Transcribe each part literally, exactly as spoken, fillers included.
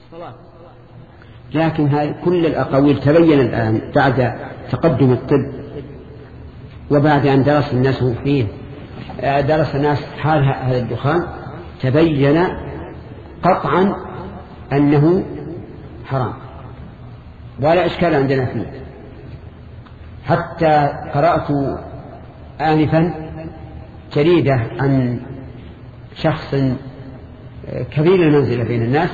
لكن هاي كل الأقاويل تبين الآن بعد تقدم الطب وبعد أن درس الناس فيه درس الناس حال هذا الدخان تبين قطعا أنه حرام ولا إشكال عندنا فيه. حتى قرأت آنفا جريدة عن شخص كبير المنزلة بين الناس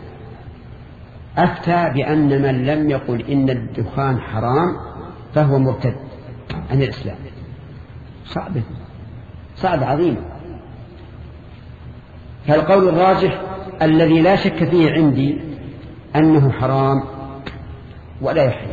أفتى بأن من لم يقل إن الدخان حرام فهو مرتد عن الإسلام. صعب صعب عظيم. فالقول الراجح الذي لا شك فيه عندي أنه حرام ولا يحل.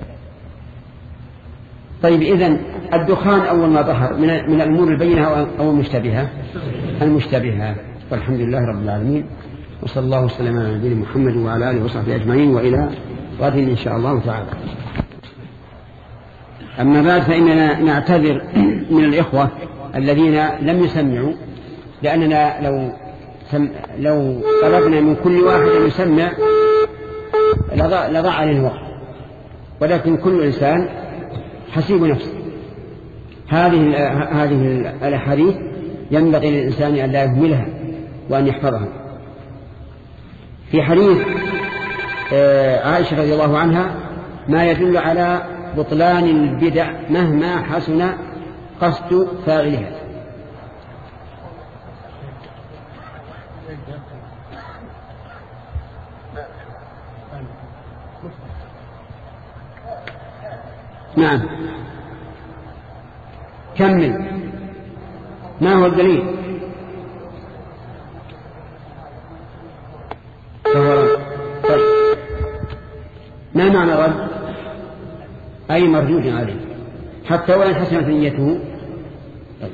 طيب إذن الدخان أول ما ظهر من من الأمور البينة أو المشتبهة المشتبهة. والحمد لله رب العالمين وصلى الله وسلم على نبينا محمد وعلى آله وصحبه أجمعين وإلى غد إن شاء الله تعالى. أما بعد فإننا نعتذر من الإخوة الذين لم يسمعوا لأننا لو سم لو طلبنا من كل واحد أن يسمع لضاع عليه الوقت، ولكن كل إنسان حسيب نفسه. هذه هذه الأحاديث ينبغي للإنسان أن لا يهملها وأن يحفظها. في حديث عائشة رضي الله عنها ما يدل على بطلان البدع مهما حسن قصد فاعلها. نعم كمل. ما هو الدليل؟ طيب ما معنى رد؟ أي مردود عليه حتى وإن حسنت نيته. طيب.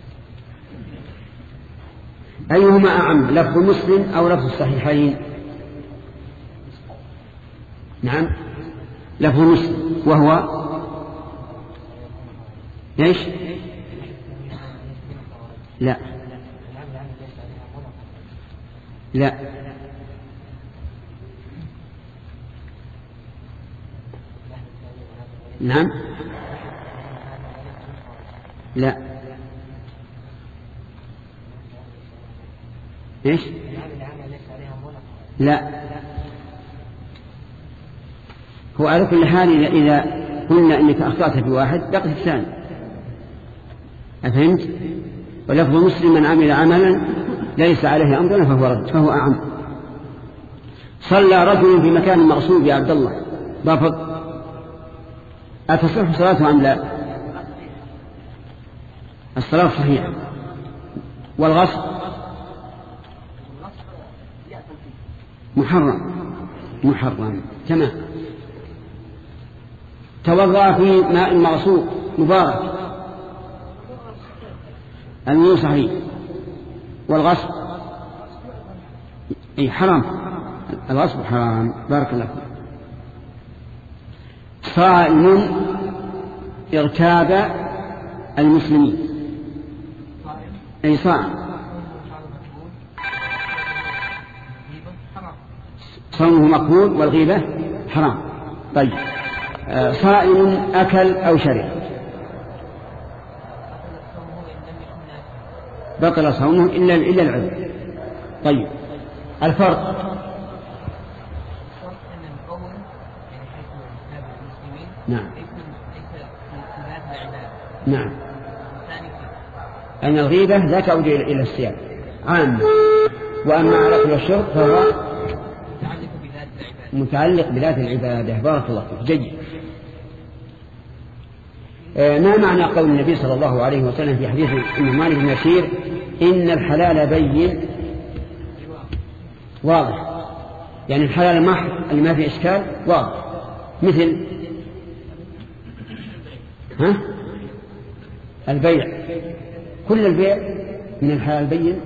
أيهما أعم لفظ مسلم أو لفظ الصحيحين؟ نعم لفظ مسلم وهو ليش؟ لا لا نعم لا ايش؟ لا. هو على كل حال إذا قلنا إنك أخطأت في واحد بقي الثاني. أفهمت؟ ولفظ مسلم من عمل عملا ليس عليه أمرنا فهو رد فهو أعم. صلى رجل في مكان مغصوب يا عبد الله بافض أتصح صلاته أم لا؟ الصلاة صحيحة. والغصب محرم محرم تمام. توضأ في ماء مغصوب مبارك الماء صحيح. والغصب أي حرام. الغصب حرام. بارك الله فيك. صائم ارتاب المسلمين أي صائم صومه مقبول والغيبة حرام. طيب صائم أكل أو شرب بطل صومه إلا إلا العذر. طيب الفرق نعم نعم أن الغيبة لا تعود إلى الصيام عام، وأما على الأكل والشرب فهو متعلق بذات العبادة. بارك الله فيك. جيد. ما معنى قول النبي صلى الله عليه وسلم في حديث النعمان بن بشير إن الحلال بين واضح؟ يعني الحلال المحض اللي ما في إشكال واضح. مثل ها البيع، كل البيع من الحلال بين.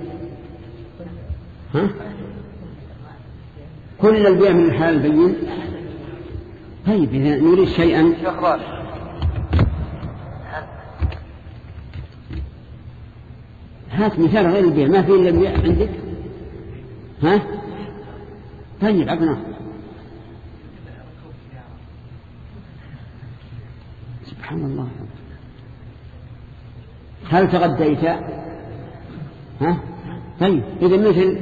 ها كل البيع من الحلال بين. طيب إذا نريد شيئا هات مثال غير البيع. ما في إلا البيع عندك؟ ها طيب أبناء سبحان الله. هل تغديت؟ ها؟ طيب إذا مثل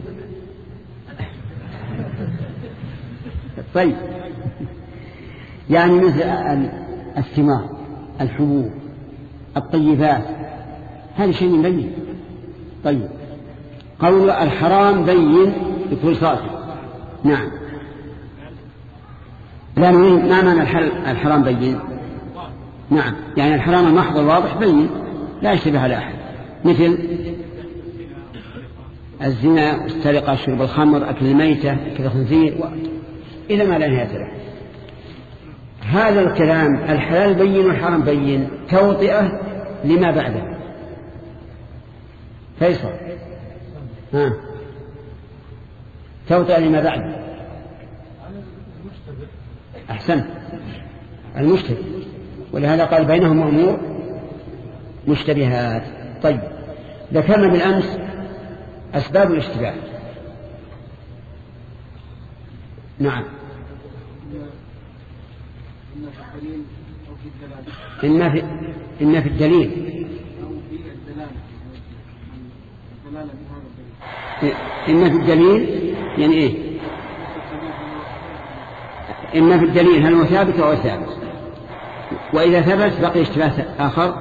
طيب يعني مثل الثمار الحبوب الطيبات هذا شيء بين. طيب قول الحرام بين بكل صافي. نعم لا نريد ما معنى الحرام بين. نعم يعني الحرام المحض الواضح بين لا يشتبه على أحد مثل الزنا السرقة شرب الخمر أكل الميتة أكل الخنزير و... إلى ما لا نهاية له. هذا الكلام الحلال بين والحرام بين توطئة لما بعده. فيصل ها توطئة لما بعده. أحسن المشتبه ولهذا قال بينهم أمور مشتبهات. طيب ذكرنا بالأمس أسباب الاشتباه. نعم إن في إن في الدليل إن في الدليل يعني إيه؟ إن في الدليل هل هو ثابت أو ثابت؟ وإذا ثبت بقي اشتباه آخر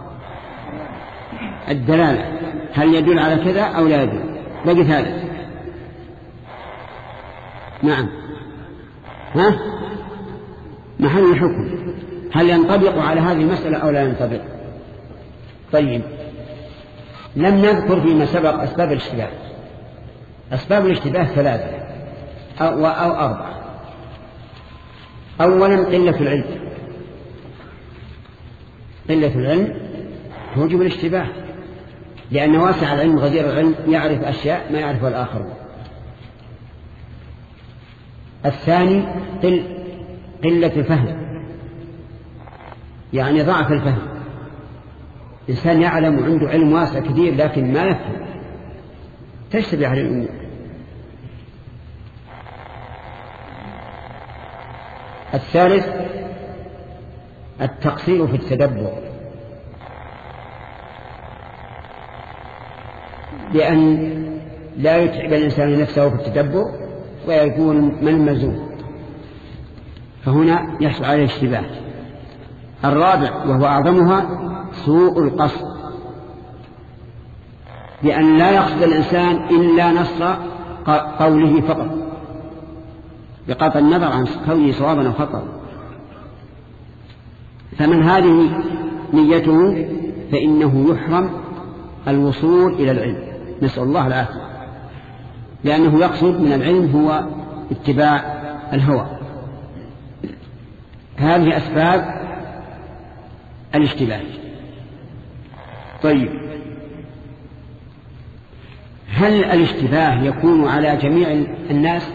الدلالة هل يدل على كذا أو لا يدل. بقي ثالث. نعم ها محل الحكم هل ينطبق على هذه المسألة أو لا ينطبق. طيب لم نذكر فيما سبق أسباب الاشتباه. أسباب الاشتباه ثلاثة أو, أو أربعة. أولا قلة العلم. قلة العلم توجب الاشتباه لأن واسع العلم غزير العلم يعرف أشياء ما يعرفها الآخر. الثاني قل قلة الفهم يعني ضعف الفهم. إنسان يعلم وعنده علم واسع كثير لكن ما يفهم تشتبه على الأمور. الثالث التقصير في التدبر لأن لا يتعب الإنسان نفسه في التدبر ويكون ملمزون فهنا يحصل عليه اشتباه. الرابع وهو أعظمها سوء القصد بأن لا يقصد الإنسان إلا نص قوله فقط بقطع النظر عن كونه صوابا أو خطأ. فمن هذه نيته فإنه يحرم الوصول إلى العلم نسأل الله العافية لأنه يقصد من العلم هو اتباع الهوى. هذه أسباب الاشتباه. طيب هل الاشتباه يكون على جميع الناس؟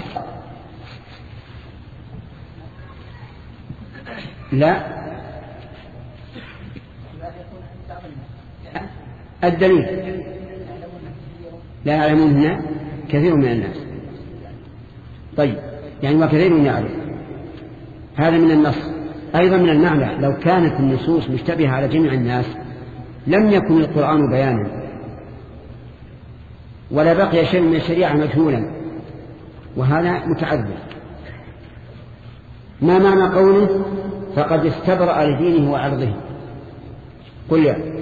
لا. الدليل لا يعلمون كثير من الناس. طيب يعني ما كثير يعرف هذا من النص. أيضا من المعنى لو كانت النصوص مشتبهة على جميع الناس لم يكن القرآن بيانا ولا بقي شيء من الشريعة مجهولا وهذا متعذر. ما معنى قوله فقد استبرأ لدينه وعرضه؟ قل يا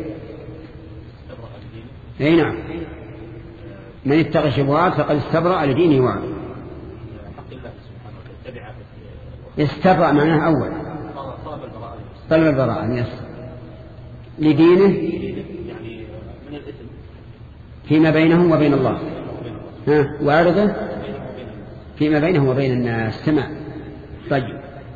أي نعم من اتقى الشبهات فقد استبرأ لدينه وعرضه. استبرأ معناه أول طلب البراءة يس لدينه فيما بينهم وبين الله ها وعرضه فيما بينهم وبين الناس. تمام. طيب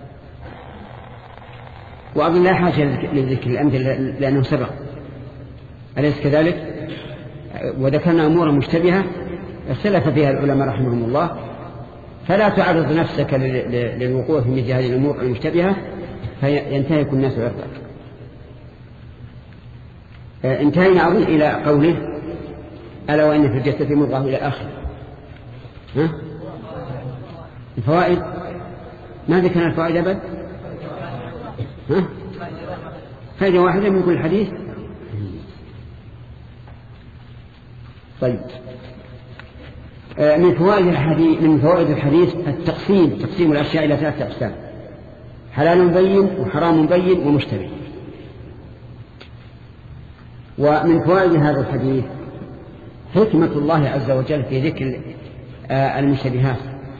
وأظن لا حاجة لذكر الأمثلة لأنه سبق أليس كذلك؟ وذكرنا أمورا مشتبهة اختلف فيها العلماء رحمهم الله فلا تعرض نفسك للوقوع في مثل هذه الأمور المشتبهة فينتهك الناس عرضك. انتهينا أظن إلى قوله ألا وإن في الجسد مضغة إلى آخر. ها؟ الفوائد ما ذكرنا الفوائد أبد؟ ها؟ فائدة واحدة من كل حديث. طيب، من فوائد الحديث من فوائد الحديث التقسيم تقسيم الأشياء إلى ثلاثة أقسام: حلال بين وحرام بين ومشتبه. ومن فوائد هذا الحديث حكمة الله عز وجل في ذكر المشتبهات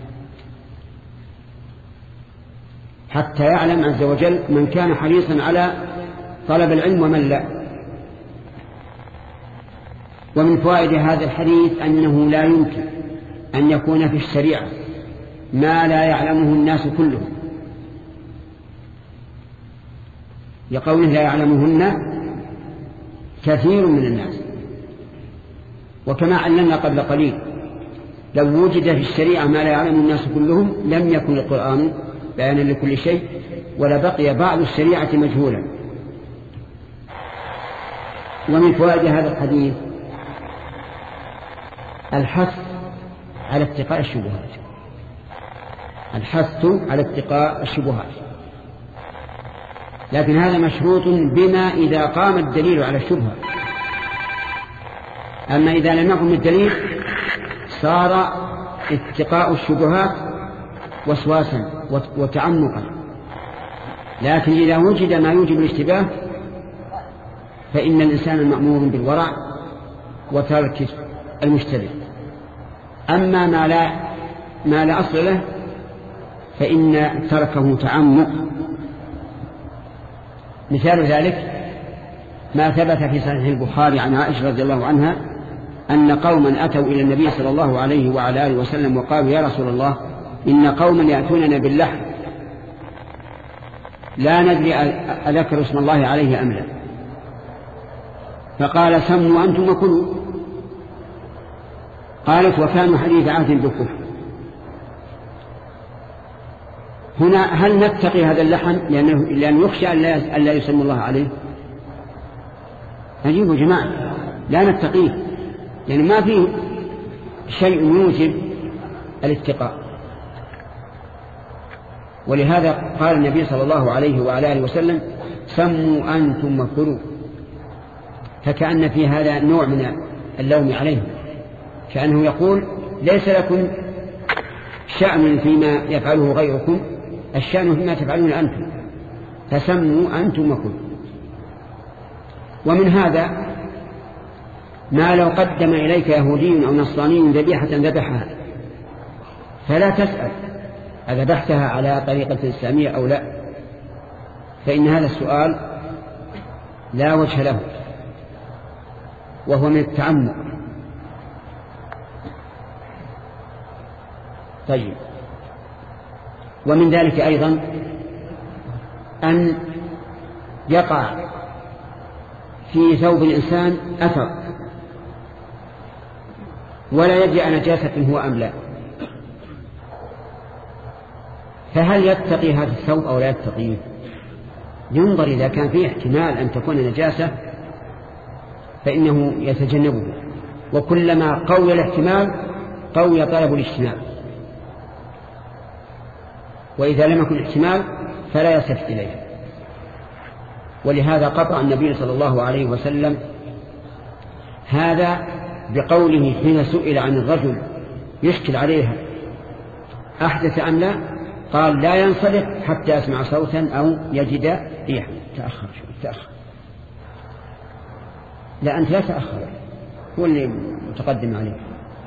حتى يعلم عز وجل من كان حريصا على طلب العلم ومن لا. ومن فوائد هذا الحديث أنه لا يمكن أن يكون في الشريعة ما لا يعلمه الناس كلهم، لقوله لا يعلمهن كثير من الناس. وكما علمنا قبل قليل لو وجد في الشريعة ما لا يعلم الناس كلهم لم يكن القرآن بيانا لكل شيء، ولبقي بعض الشريعة مجهولا. ومن فوائد هذا الحديث الحث على اتقاء الشبهات، الحث على اتقاء الشبهات، لكن هذا مشروط بما إذا قام الدليل على الشبهة. أما إذا لم يقم الدليل صار اتقاء الشبهات وسواسا وتعمقا. لكن إذا وجد ما يوجب الاشتباه فإن الإنسان مأمور بالورع وترك المشتبه. أما ما لا, ما لا أصل له فإن تركه تعمق. مثال ذلك ما ثبت في صحيح البخاري عن عائشة رضي الله عنها أن قوما أتوا إلى النبي صلى الله عليه وعلى آله وسلم وقالوا: يا رسول الله، إن قوما يأتوننا باللحم لا ندري أذكر اسم الله عليه أم لا. فقال: سموا أنتم وكلوا. قالت: وكانوا حديث عهد بالكفر. هنا هل نتقي هذا اللحم لأنه لأن يخشى أن لا يسمى الله عليه؟ أجيبوا جماعة، لا نتقيه يعني ما فيه شيء يوجب الاتقاء. ولهذا قال النبي صلى الله عليه وعلى آله وسلم: سموا أنتم وكلوا. فكأن في هذا نوع من اللوم عليهم، كأنه يقول: ليس لكم شأن فيما يفعله غيركم، الشأن فيما تفعلون أنتم، فسموا أنتم وكلوا. ومن هذا ما لو قدم إليك يهودي أو نصراني ذبيحة ذبحها فلا تسأل أذبحتها على طريقة إسلامية أو لا، فإن هذا السؤال لا وجه له وهو من التعمق. طيب، ومن ذلك أيضا أن يقع في ثوب الإنسان أثر ولا يدري عن نجاسة هو أم لا، فهل يتقي هذا الثوب أو لا يتقيه؟ ينظر إذا كان فيه احتمال أن تكون نجاسة فإنه يتجنبه، وكلما قوي الاحتمال قوي طلب الاجتناب، وإذا لم يكن احتمال فلا يصف إليه. ولهذا قطع النبي صلى الله عليه وسلم هذا بقوله حين سئل عن الرجل يشكل عليها أحدث أم لا، قال: لا ينصرف حتى يسمع صوتا أو يجد ريحا. تأخر شوي، تأخر، لا أنت لا تأخر، هو اللي متقدم عليه.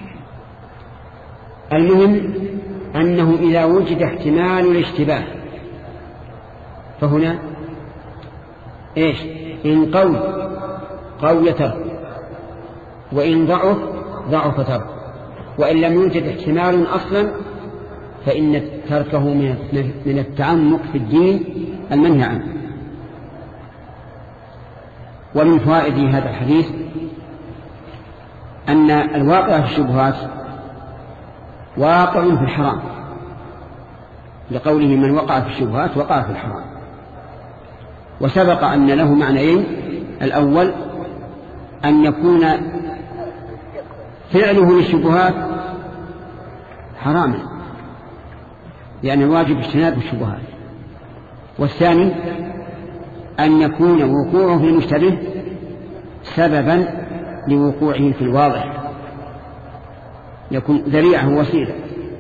المهم أنه إذا وجد احتمال الاشتباه فهنا إيش؟ إن قوي قوي ترك، وإن ضعف ضعف ترك، وإن لم يوجد احتمال أصلا فإن تركه من التعمق في الدين المنهي عنه. ومن فوائد هذا الحديث أن الواقع في الشبهات واقع في الحرام، لقوله: من وقع في الشبهات وقع في الحرام. وسبق أن له معنيين: الأول أن يكون فعله للشبهات حراما لأن الواجب اجتناب الشبهات. والثاني أن يكون وقوعه في المشتبه سببا لوقوعه في الواضح، يكون ذريعة وسيلة.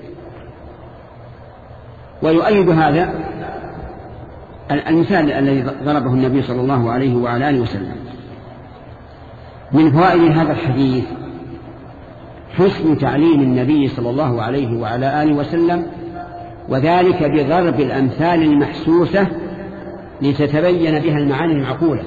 ويؤيد هذا المثال الذي ضربه النبي صلى الله عليه وعلى آله وسلم. من فوائد هذا الحديث حسن تعليم النبي صلى الله عليه وعلى آله وسلم، وذلك بضرب الأمثال المحسوسة لتتبين بها المعاني المعقولة.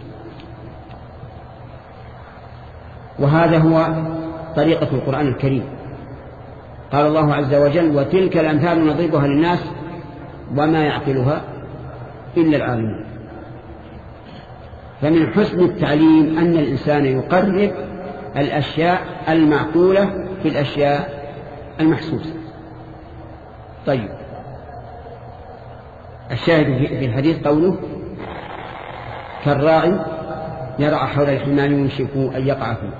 وهذا هو طريقة القرآن الكريم. قال الله عز وجل: وتلك الأمثال نضربها للناس وما يعقلها إلا العالمون. فمن حسن التعليم أن الإنسان يقرب الأشياء المعقولة في الأشياء المحسوسة. طيب، الشاهد في الحديث قوله: كالراعي يرعى حول الحمى يوشك أن يقع فيه.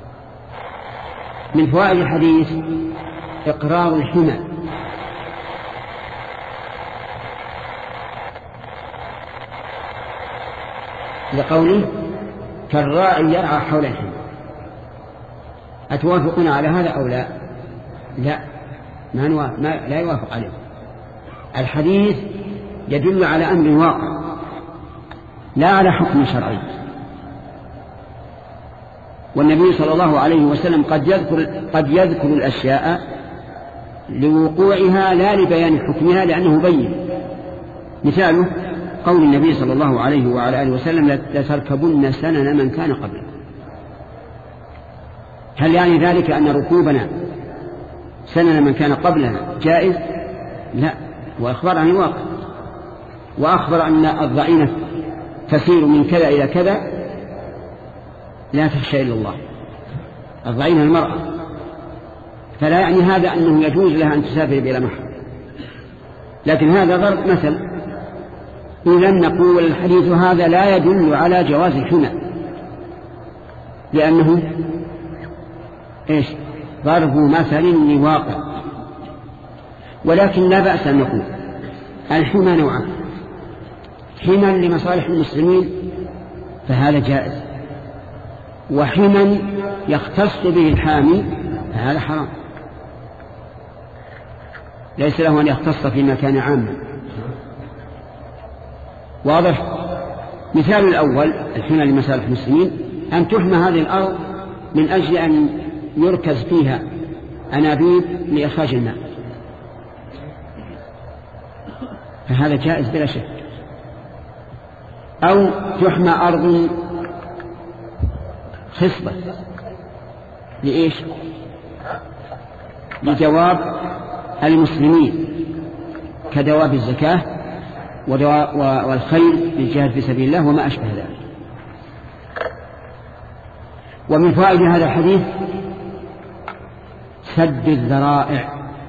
من فوائد الحديث إقرار الحمى، لقوله: كالراعي يرعى حول الحمى. أتوافقون على هذا أو لا؟ لا، ما, نوافق ما لا يوافق عليه. الحديث يدل على أمر واقع لا على حكم شرعي. والنبي صلى الله عليه وسلم قد يذكر, قد يذكر الأشياء لوقوعها لا لبيان حكمها لأنه بين. مثاله قول النبي صلى الله عليه وعلى آله وسلم: لتركبن سنن من كان قبلكم. هل يعني ذلك أن ركوبنا سنن من كان قبلنا جائز؟ لا، وأخبر عن الواقع، وأخبر أن الضعينة تسير من كذا إلى كذا لا تخشى إلا الله، الضعينة المرأة. فلا يعني هذا أنه يجوز لها أن تسافر بلا محرم، لكن هذا ضرب مثل. إذا نقول الحديث هذا لا يدل على جواز الحمى، لأنه إيش؟ ضرب مثل لواقع. ولكن لا بأس أن نقول الحمى نوعان: حمى لمصالح المسلمين فهذا جائز، وحمى يختص به الحامي فهذا حرام، ليس له أن يختص في مكان عام. واضح؟ مثال الأول الحمى لمصالح المسلمين أن تحمى هذه الأرض من أجل أن يركز فيها أنابيب لإخراج الماء، فهذا جائز بلا شك. أو تحمى أرض خصبة لإيش؟ لجواب المسلمين كدواب الزكاة والخيل للجهاد في سبيل الله وما أشبه ذلك. ومن فوائد هذا الحديث سد الذرائع.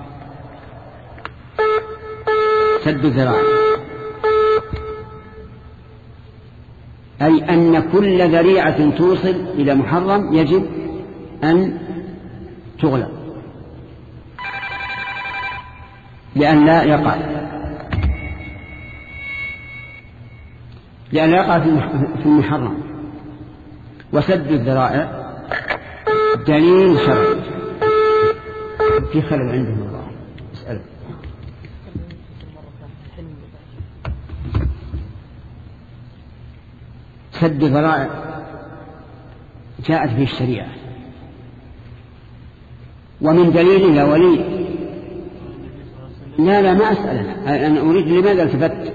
سد الذرائع أي أن كل ذريعة توصل إلى محرم يجب أن تغلق لأن لا يقع لأن لا يقع في المحرم. وسد الذرائع دليل شرعي. في خلل عندهم الله اسأله. سد الذرائع جاءت في الشريعة، ومن دليلها ولي لا لا ما أسأل أنا أريد لماذا التفت.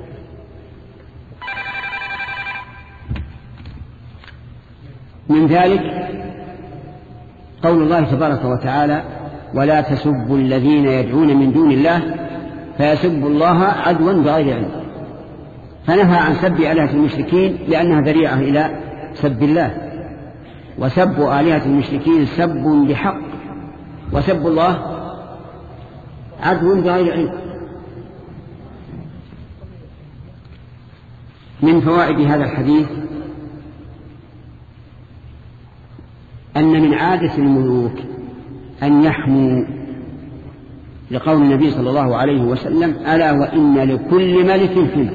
من ذلك قول الله تبارك وتعالى: ولا تسبوا الذين يدعون من دون الله فيسبوا الله عدوا بغير علم. فنهى عن سب آلهة المشركين لأنها ذريعة إلى سب الله، وسب آلهة المشركين سب بحق، وسب الله عدو بغير علم. من فوائد هذا الحديث أن من عادة الملوك أن يحموا لقول النبي صلى الله عليه وسلم: ألا وإن لكل ملك حمى.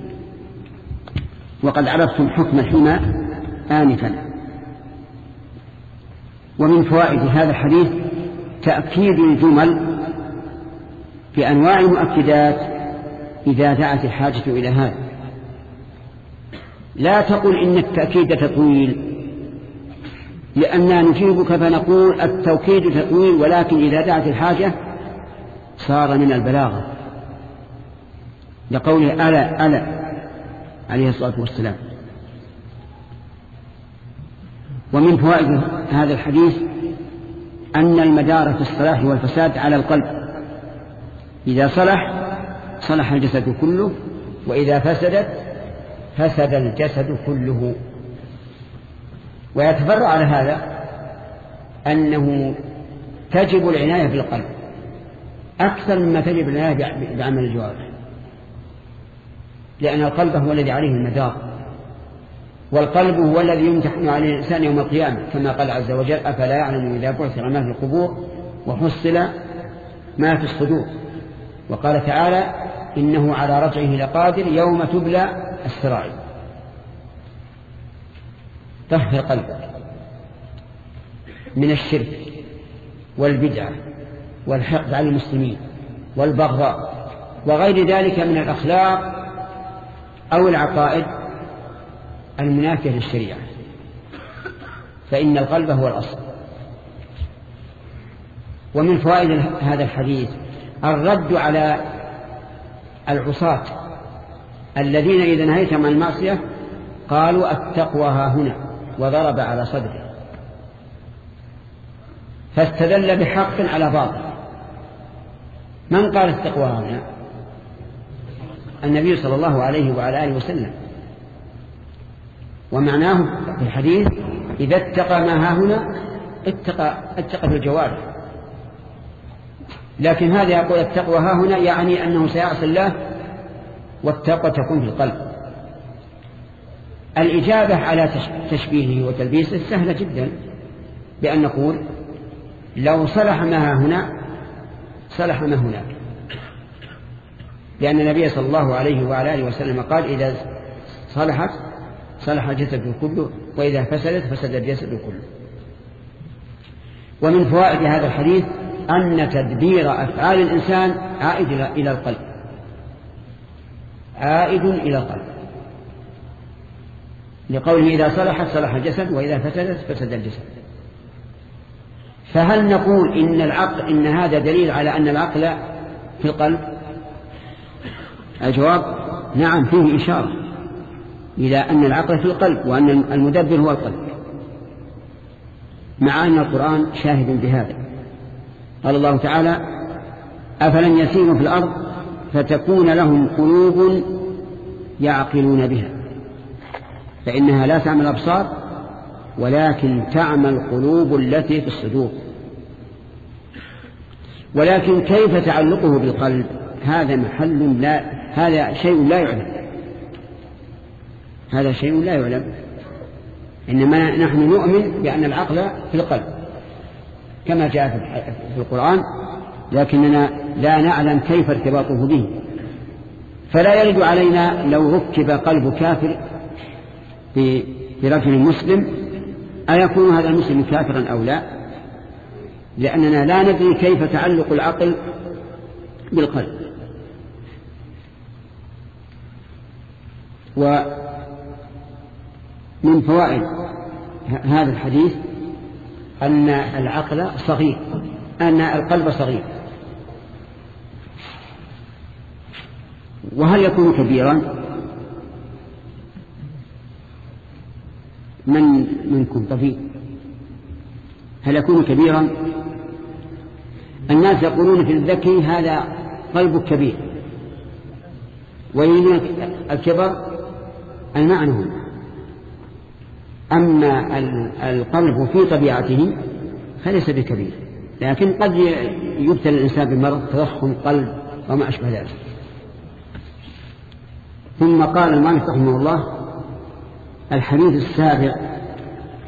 وقد عرفتم حكم الحمى آنفا. ومن فوائد هذا الحديث تأكيد الجمل بأنواع المؤكدات إذا دعت الحاجة إلى هذا. لا تقل إن التأكيد تطويل، لأننا نجيبك فنقول التوكيد تطويل، ولكن إذا دعت الحاجة صار من البلاغة، لقوله ألا ألا عليه الصلاة والسلام. ومن فوائد هذا الحديث أن المدار في الصلاح والفساد على القلب. إذا صلح صلح الجسد كله، وإذا فسدت فسد الجسد كله. ويتفرع على هذا أنه تجب العناية بالقلب أكثر مما تجب العناية بعمل الجوارح، لأن القلب هو الذي عليه المدار، والقلب هو الذي يمتحن عليه الإنسان يوم القيامة، كما قال عز وجل: أفلا يعلم إذا بعثر ما في القبور وحصل ما في الصدور. وقال تعالى: إنه على رجعه لقادر يوم تبلى السرائر. طهر قلبك من الشرك والبدعة والحقد على المسلمين والبغضاء وغير ذلك من الأخلاق أو العقائد المنافية للشريعة، فإن القلب هو الأصل. ومن فوائد هذا الحديث الرد على العصاة الذين إذا نهيتهم عن المعصية قالوا: التقوى ها هنا، وضرب على صدره، فاستدل بحق على باطل. من قال التقوى ها هنا؟ النبي صلى الله عليه وعلى آله وسلم. ومعناه في الحديث: إذا اتقى ما ها هنا اتقى, اتقى في الجوارح. لكن هذا يقول التقوى ها هنا يعني أنه سيعصي الله، والتقوى تكون في القلب. الإجابة على تشبيهه وتلبيسه سهلة جدا، بأن نقول: لو صلح ما ها هنا صلح ما هناك، لأن النبي صلى الله عليه وعلى آله وسلم قال: إذا صلحت صلح الجسد كله، وإذا فسدت فسد الجسد كله. ومن فوائد هذا الحديث أن تدبير أفعال الإنسان عائد إلى القلب، عائد إلى القلب، لقوله: إذا صلحت صلح الجسد، وإذا فسدت فسد الجسد. فهل نقول إن العقل إن هذا دليل على أن العقل في القلب؟ الجواب: نعم، فيه إشارة إلى أن العقل في القلب، وأن المدبر هو القلب، مع أن القرآن شاهد بهذا. قال الله تعالى: أفلن يسيروا في الأرض فتكون لهم قلوب يعقلون بها، فإنها لا تعمل الأبصار ولكن تعمل القلوب التي في الصدور. ولكن كيف تعلقه بالقلب؟ هذا محل لا هذا شيء لا يعلم هذا شيء لا يعلم إنما نحن نؤمن بأن العقل في القلب كما جاء في القرآن، لكننا لا نعلم كيف ارتباطه به. فلا يرد علينا لو ركب قلب كافر برجل مسلم أيكون هذا المسلم كافرا أو لا، لأننا لا ندري كيف تعلق العقل بالقلب. ومن فوائد هذا الحديث أن العقل صغير، أن القلب صغير. وهل يكون كبيرا؟ من منكم طفيل هل يكون كبيرا؟ الناس يقولون في الذكي هذا قلب كبير، ويريدون الكبر المعنى هنا. أما القلب في طبيعته فليس بكبير، لكن قد يبتلى الإنسان بمرض تضخم قلب وما أشبه ذلك. ثم قال المؤلف رحمه الله: الحديث السابع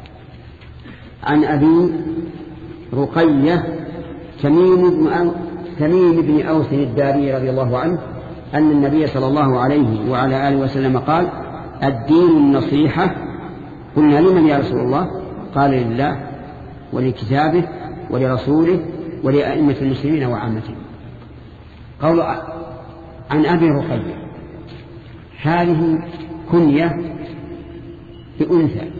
عن أبي رقية تميم بن تميم بن أوس الداري رضي الله عنه أن النبي صلى الله عليه وعلى آله وسلم قال: الدين النصيحة. قلنا: لمن يا رسول الله؟ قال: لله ولكتابه ولرسوله ولأئمة المسلمين وعامتهم. قول عن أبي رقية، هذه كنية بأنثى،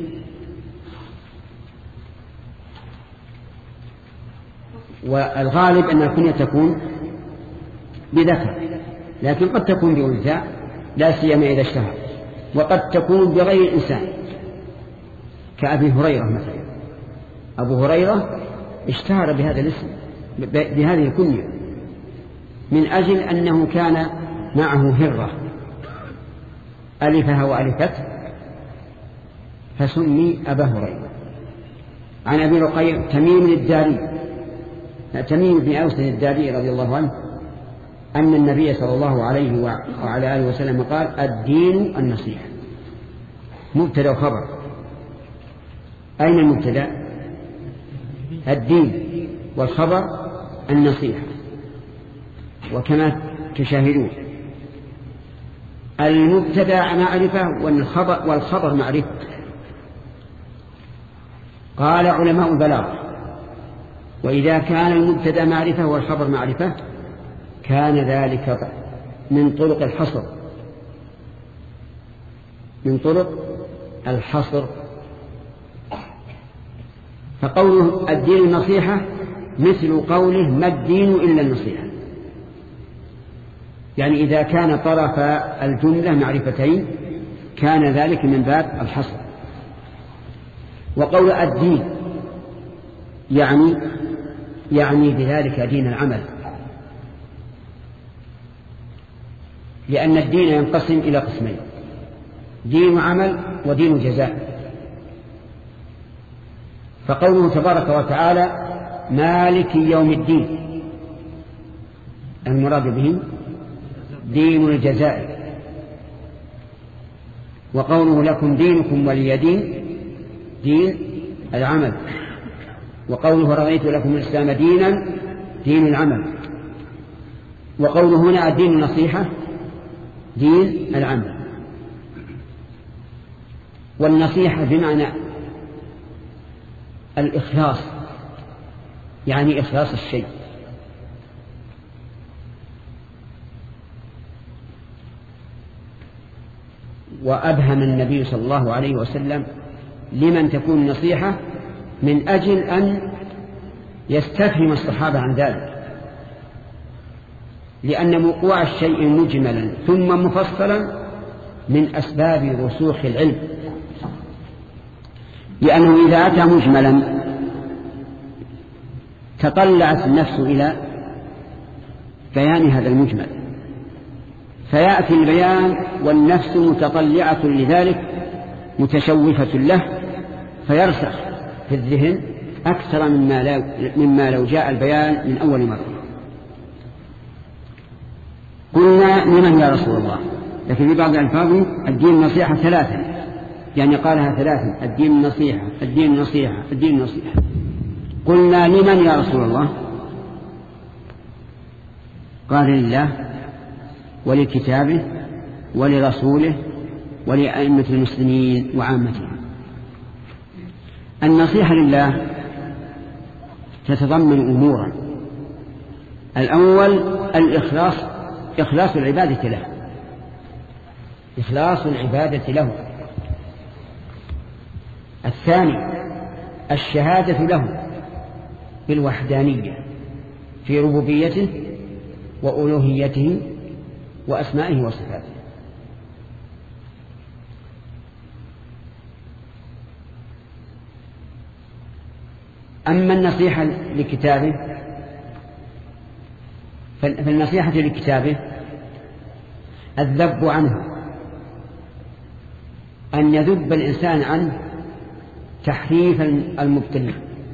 والغالب أن الكنية تكون بذكر، لكن قد تكون بأنثى لا سيما إذا اشتهر، وقد تكون بغير إنسان كأبي هريرة مثلا. أبو هريرة اشتهر بهذا الاسم، بهذه الكنية، من أجل أنه كان معه هرة ألفها وألفته فسمي أبا هريرة. عن أبي رقية تميم الداري تميم بن أوس الداري رضي الله عنه أن النبي صلى الله عليه وعلى آله وسلم قال: الدين النصيحة. مبتدأ وخبر. أين المبتدأ؟ الدين، والخبر النصيحة. وكما تشاهدون المبتدأ معرفة والخبر, والخبر معرفة. قال علماء البلاغة: وإذا كان المبتدأ معرفة والخبر معرفة كان ذلك من طرق الحصر من طرق الحصر فقوله الدين النصيحة مثل قوله: ما الدين إلا النصيحة. يعني إذا كان طرف الجملة معرفتين كان ذلك من باب الحصر. وقول الدين يعني يعني بذلك دين العمل، لأن الدين ينقسم إلى قسمين: دين عمل ودين جزاء. فقوله تبارك وتعالى: مالك يوم الدين، المراد به دين الجزاء. وقوله لكم دينكم ولي دين، دين العمل. وقوله رضيت لكم الإسلام دينا، دين العمل. وقوله هنا الدين النصيحة، دين العمل. والنصيحة بمعنى الإخلاص، يعني إخلاص الشيء. وأبهم النبي صلى الله عليه وسلم لمن تكون النصيحة من أجل أن يستفهم الصحابة عن ذلك، لأن وقوع الشيء مجملا ثم مفصلا من أسباب رسوخ العلم، لأنه إذا أتى مجملا تطلعت النفس إلى بيان هذا المجمل، فيأتي البيان والنفس متطلعة لذلك متشوفة له، فيرسخ في الذهن أكثر مما لو, مما لو جاء البيان من أول مرة. قلنا لمن يا رسول الله؟ لكن في بعض الألفاظ الدين النصيحة ثلاثا، يعني قالها ثلاثا: الدين النصيحة، الدين النصيحة، الدين النصيحة. قلنا لمن يا رسول الله؟ قال: لله ولكتابه ولرسوله ولأئمة المسلمين وعامتهم. النصيحة لله تتضمن أمورا: الأول الإخلاص، إخلاص العبادة له، إخلاص العبادة له. الثاني الشهادة له بالوحدانية في ربوبيته وألوهيته وأسمائه وصفاته. أما النصيحة لكتابه فالنصيحة لكتابه الذب عنه، أن يذب الإنسان عنه تحريف المبتدع،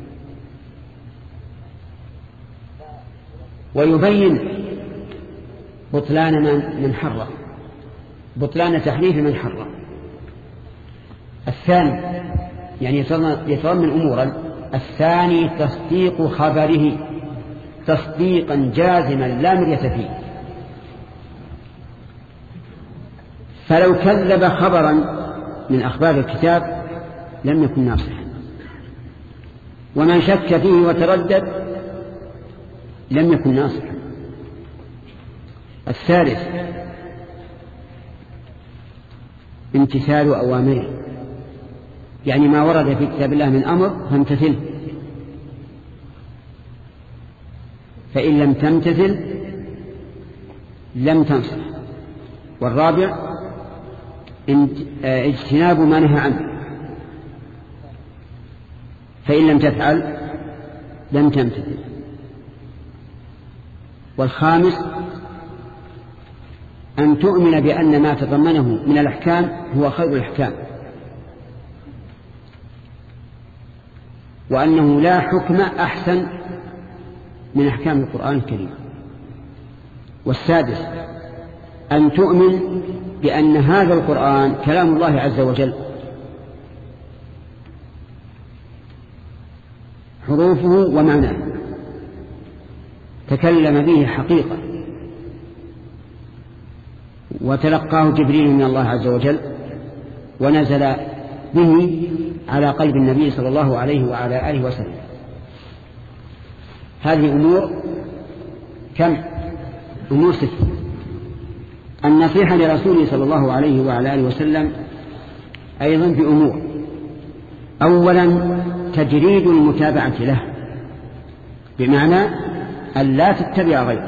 ويبين بطلان من حرم، بطلان تحريف من حرم. الثاني يعني يتضمن أمورا: الثاني تصديق خبره تصديقا جازما لا مرية فيه. فلو كذب خبرا من أخبار الكتاب لم يكن ناصحا، ومن شك فيه وتردد لم يكن ناصحا. الثالث امتثال أوامره، يعني ما ورد في كتاب الله من أمر فامتثله، فإن لم تمتثل لم تنصح. والرابع اجتناب ما نهى عنه، فإن لم تفعل لم تمتثل. والخامس أن تؤمن بأن ما تضمنه من الأحكام هو خير الأحكام، وأنه لا حكم أحسن من أحكام القرآن الكريم. والسادس أن تؤمن بأن هذا القرآن كلام الله عز وجل، حروفه ومعناه تكلم به حقيقة، وتلقاه جبريل من الله عز وجل، ونزل به على قلب النبي صلى الله عليه وعلى آله وسلم. هذه أمور كم؟ أمور ستة. النصيحة لرسوله صلى الله عليه وعلى آله وسلم أيضا بأمور: أولا تجريد المتابعة له، بمعنى أن لا تتبع غيره،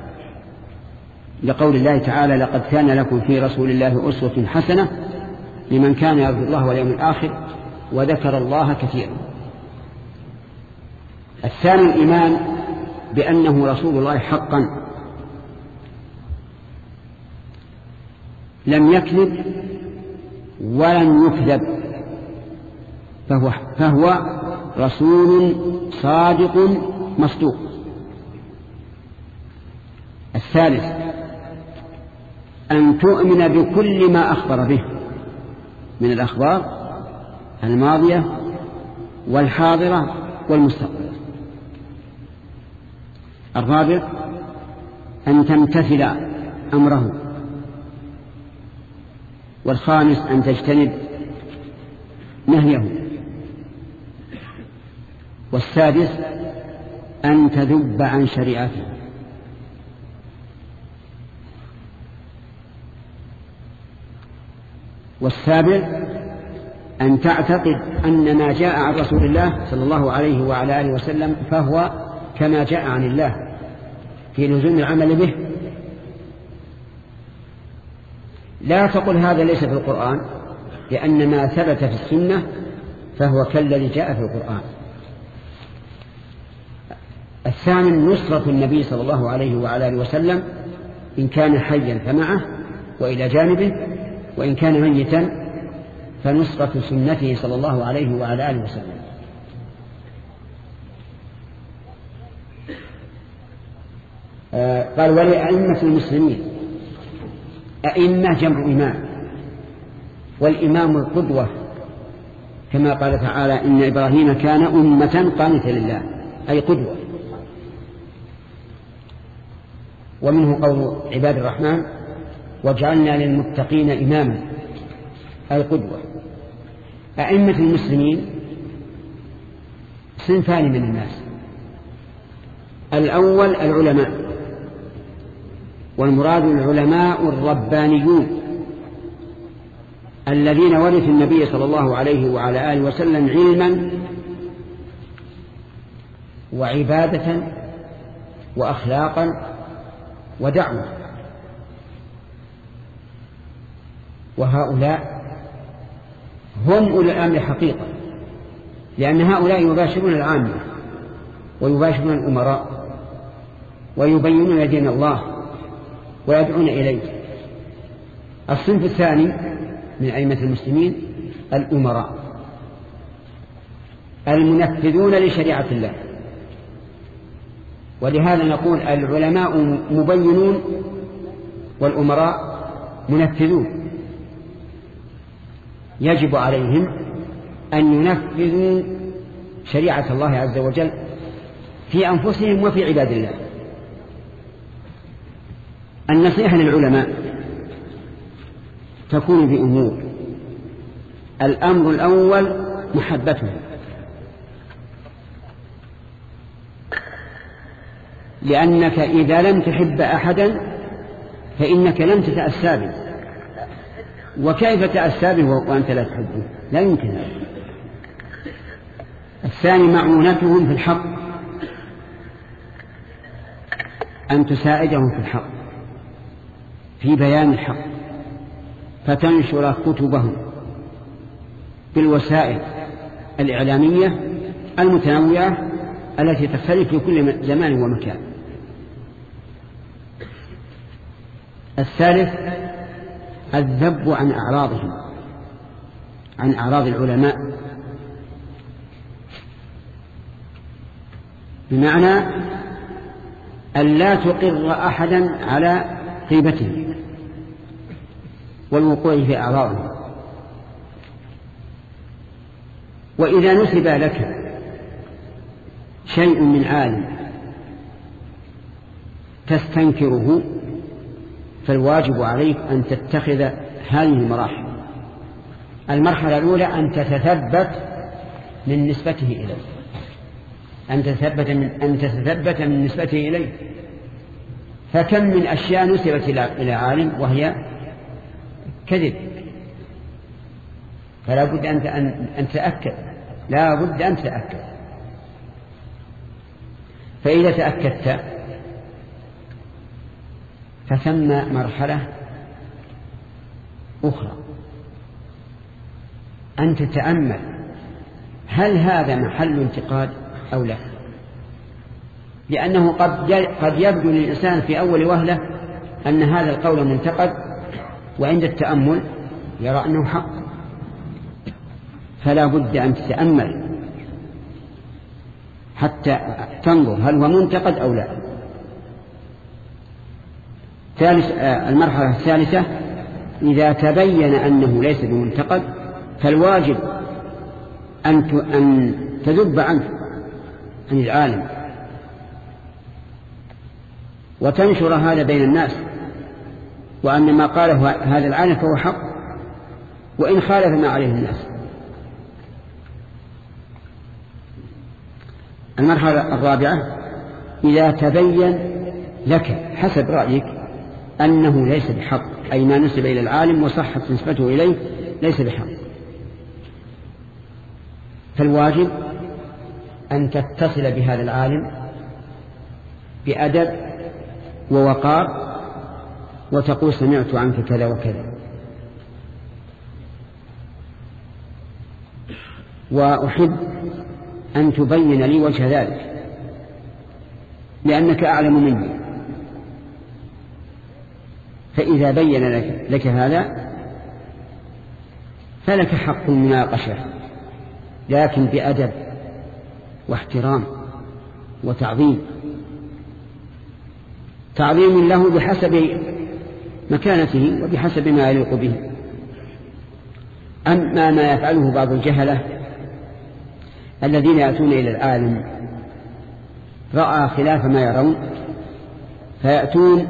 لقول الله تعالى: لقد كان لكم في رسول الله أسوة حسنة لمن كان يرجو الله واليوم الآخر وذكر الله كثيرا. الثاني الإيمان بأنه رسول الله حقا، لم يكذب ولن يكذب، فهو, فهو رسول صادق مصدوق. الثالث أن تؤمن بكل ما أخبر به من الأخبار الماضية والحاضرة والمستقبل. الرابع أن تمتثل أمره. والخامس أن تجتنب نهيه. والسادس أن تذب عن شريعته. والسابع أن تعتقد أن ما جاء عن رسول الله صلى الله عليه وعلى آله وسلم فهو كما جاء عن الله في لزوم العمل به. لا تقل هذا ليس في القرآن، لأن ما ثبت في السنة فهو كالذي جاء في القرآن. الثامن نصرة النبي صلى الله عليه وعلى آله وسلم، إن كان حيا فمعه وإلى جانبه، وإن كان ميتا فنصرة سنته صلى الله عليه وعلى آله وسلم. آه قال: ولأئمة المسلمين. أئمة جمع إمام، والإمام القدوة، كما قال تعالى: إن إبراهيم كان أمة قانتا لله، أي قدوة. ومنه قول عباد الرحمن: واجعلنا للمتقين إماما، أي قدوة. أئمة المسلمين صنفان من الناس: الأول العلماء، والمراد العلماء الربانيون الذين ورثوا النبي صلى الله عليه وعلى آله وسلم علما وعبادة وأخلاقا ودعوة. وهؤلاء هم أولي الأمر حقيقة، لأن هؤلاء يباشرون العامة ويباشرون الأمراء ويبينون دين الله ويدعون إليه. الصنف الثاني من أئمة المسلمين الأمراء المنفذون لشريعة الله. ولهذا نقول العلماء مبينون والأمراء منفذون. يجب عليهم أن ينفذوا شريعة الله عز وجل في أنفسهم وفي عباد الله. النصيحة للعلماء تكون بأمور: الأمر الأول محبتهم، لأنك إذا لم تحب أحدا فإنك لم تتأسى به، وكيف تأسى به وأنت لا تحبه؟ لا يمكن. الثاني معونتهم في الحق، أن تساعدهم في الحق في بيان الحق، فتنشر كتبهم بالوسائل الإعلامية المتنوعة التي تختلف في كل زمان ومكان. الثالث الذب عن أعراضهم، عن أعراض العلماء، بمعنى أن لا تقر أحدا على غيبته والوقوع في أعراضه. وإذا نسب لك شيء من عالم تستنكره فالواجب عليك أن تتخذ هذه المراحل. المرحلة الأولى أن تتثبت من نسبته إليه، أن تتثبت من, أن تتثبت من نسبته إليه. فكم من أشياء نسبت إلى عالم وهي كذب، فلا بد أن أن تتأكد، لا بد أن تتأكد. فإذا تأكدت فثم مرحلة أخرى، أن تتأمل هل هذا محل انتقاد أو لا، لأنه قد قد يبدو للإنسان في أول وهلة أن هذا القول منتقد، وعند التأمل يرى أنه حق. فلا بد أن تتأمل حتى تنظر هل هو منتقد أو لا. ثالث المرحلة الثالثة إذا تبين أنه ليس بمنتقد فالواجب أن تذب عنه عن العالم وتنشر هذا بين الناس، وأن ما قاله هذا العالم فهو حق وإن خالف ما عليه الناس. المرحلة الرابعة إذا تبين لك حسب رأيك أنه ليس بحق، أي ما نسب إلى العالم وصحت نسبته إليه ليس بحق، فالواجب أن تتصل بهذا العالم بأدب ووقار وتقول سمعت عنك كذا وكذا، وأحب أن تبين لي وجه ذلك لأنك أعلم مني. فإذا بين لك, لك هذا فلك حق المناقشة، لكن بأدب واحترام وتعظيم، تعظيم له بحسب مكانته وبحسب ما يليق به. أما ما يفعله بعض الجهلة الذين يأتون إلى العالم رأى خلاف ما يرون فيأتون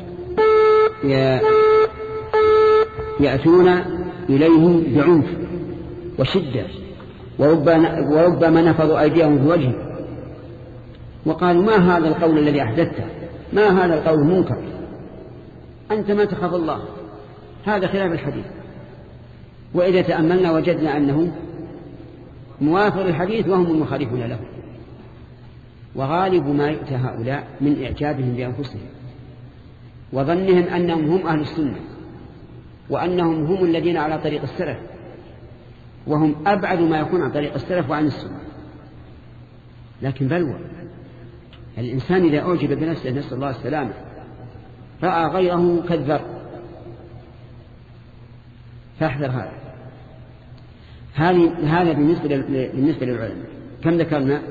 يأتون إليه بعنف وشدة، وربما نفضوا أيديهم في وجهه وقالوا ما هذا القول الذي أحدثته، ما هذا القول منكر، أنت ما تخاف الله، هذا خلاف الحديث. وإذا تأملنا وجدنا أنه موافق الحديث وهم المخالفون له. وغالب ما يؤتى هؤلاء من إعجابهم بأنفسهم وظنهم أنهم هم أهل السنة وأنهم هم الذين على طريق السلف، وهم أبعد ما يكون عن طريق السلف وعن السنة. لكن بلوى الإنسان إذا أعجب بنفسه نسأل الله السلامة رأى غيره كالذر، فاحذر هذا. هذا بالنسبة بالنسبة للعلماء. كم ذكرنا؟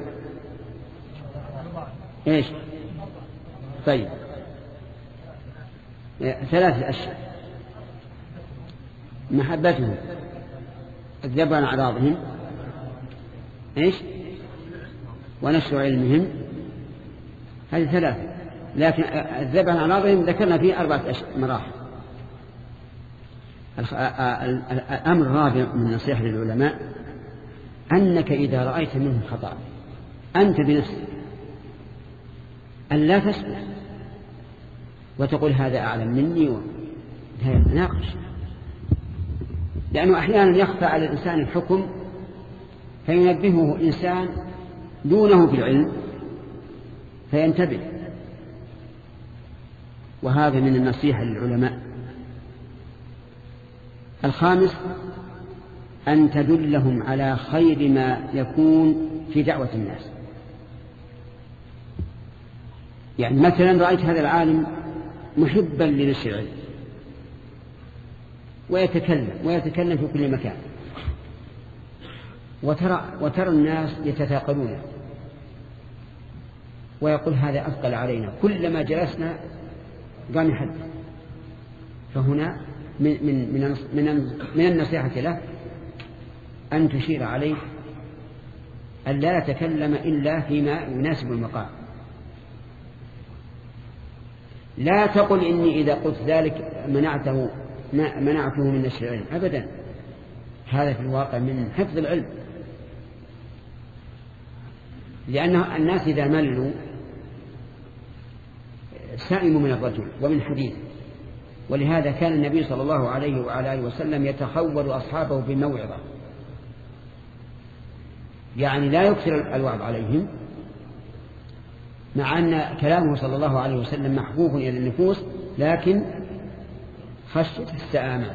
إيش؟ طيب ثلاثة أشياء: محبتهم، الذب عن أعراضهم، إيش؟ ونشر علمهم، هذه ثلاثة. لكن الذبح عن أراضهم ذكرنا فيه أربعة مراحل. الأمر الرابع من نصيحة للعلماء أنك إذا رأيت منهم خطأ أنت بنفسك أن لا تسكت وتقول هذا أعلم مني وتناقش، لأنه أحيانا يخفى على الإنسان الحكم فينبهه إنسان دونه في العلم فينتبه. وهذا من النصيحة للعلماء. الخامس أن تدلهم على خير ما يكون في دعوة الناس. يعني مثلا رأيت هذا العالم محبا لنشر العلم ويتكلم ويتكلم في كل مكان، وترى, وترى الناس يتثاقلون ويقول هذا أثقل علينا، كلما جلسنا قام يحدث. فهنا من, من, من, من, من النصيحة له أن تشير عليه أن لا يتكلم إلا فيما يناسب المقام. لا تقل إني إذا قلت ذلك منعته منعته من نشر العلم أبدا، هذا في الواقع من حفظ العلم، لأن الناس إذا ملوا سائموا من الرجل ومن حديث. ولهذا كان النبي صلى الله عليه وعلى آله وسلم يتخول أصحابه بموعظة، يعني لا يكثر الوعظ عليهم، مع أن كلامه صلى الله عليه وسلم محبوب إلى النفوس، لكن خشية السآمة.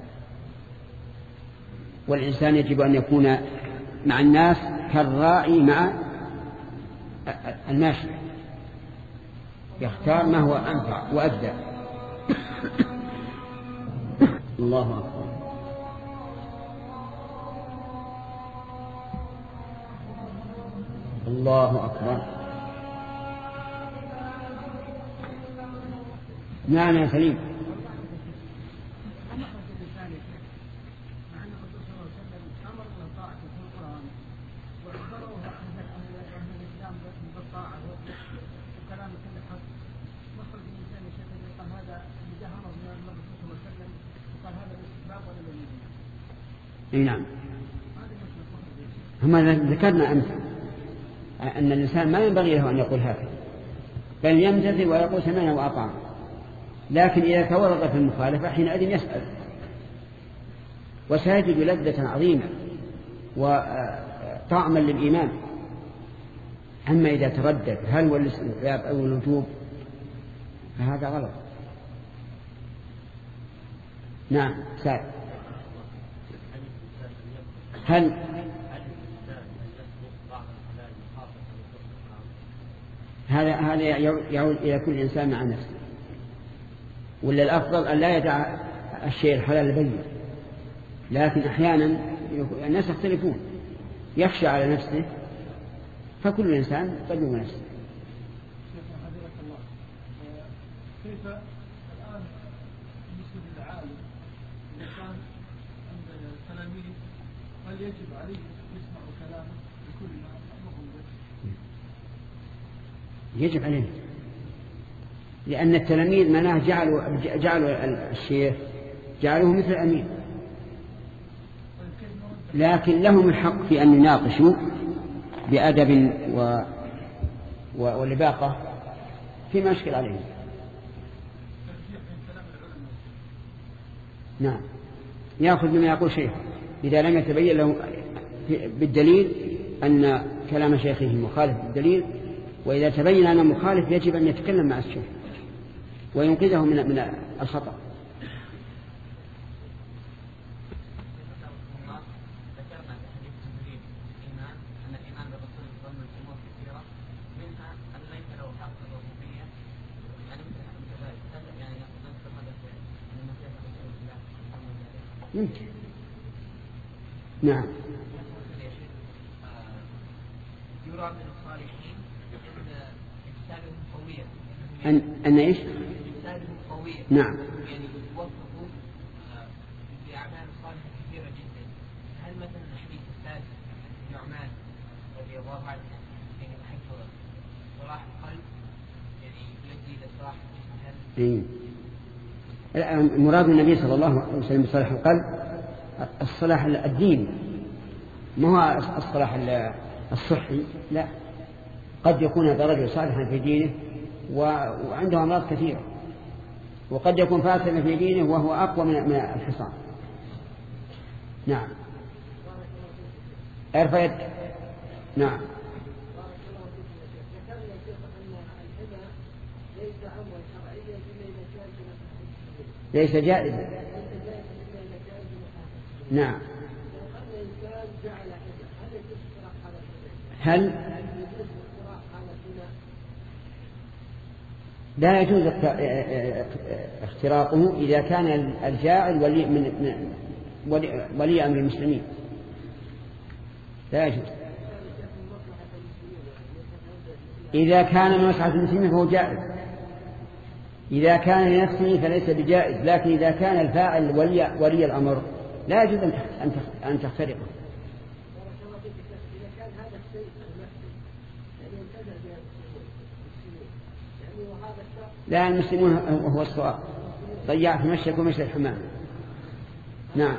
والإنسان يجب أن يكون مع الناس كالراعي مع الماشي، يختار ما هو أنفع وأجدى. الله أكبر. الله أكبر. نعم يا سليم. نعم، هم ذكرنا أمس أن الإنسان ما ينبغي له أن يقول هكذا، بل يمتثل ويقول سمعنا وأطعنا. لكن إذا تورط في المخالفة حينئذ يسأل وسيجد لذة عظيمة وطعما للإيمان. أما إذا تردد هل هو الاستحباب أو الوجوب فهذا غلط. نعم سائل. هل هذا هذا يعود إلى كل إنسان مع نفسه، ولا الأفضل أن لا يدع الشيء الحلال البين. لكن أحيانا الناس يختلفون، يخشى على نفسه، فكل إنسان قدوم نفسه. كيف الآن بالنسبة للعالم إذا كان عند التلاميذ هل يجب عليه يسمع كلامه بكل ما أمرهم به؟ يجب عليه، لأن التلاميذ مناه جعلوا جعلوا الشيخ جعلوه مثل الأمين، لكن لهم الحق في أن يناقشوا بأدب و... و... ولباقة فيما يشكل عليهم. نعم، يأخذ مما يقول شيخ إذا لم يتبين له بالدليل أن كلام شيخه مخالف بالدليل، وإذا تبين أنه مخالف يجب أن يتكلم مع الشيخ وينقذه من من الخطأ. يمكن. نعم. يرى من الصالحين أجسادهم قوية. أن أن إيش؟ أجسادهم قوية. نعم. يعني يوفقوا في أعمال صالحة كثيرة جدا. هل مثلا حديث الثالث نعمان رضي الله عنه يعني حيث صلاح القلب يؤدي إلى إصلاح الجسم؟ هل مراد النبي صلى الله عليه وسلم بصلاح القلب الصلاح الدين، ما هو الصلاح الصحي، لا، قد يكون هذا الرجل صالحا في دينه وعنده أمراض كثيرة، وقد يكون فاسدا في دينه وهو أقوى من الحصان. نعم. ارفع يدك. نعم. ليس جائزا. نعم. هل لا يجوز اختراقه إذا كان الجاعل ولي من ولي, ولي أمر المسلمين؟ لا يجوز. إذا كان من مصلحة المسلمين فهو جائز، إذا كان لنفسه فليس بجائز، لكن إذا كان الفاعل ولي, ولي الأمر لا يجوز أن تخترقه. لا، المسلمون هو الصواب، ضيعت مشيك ومشي الحمام. نعم.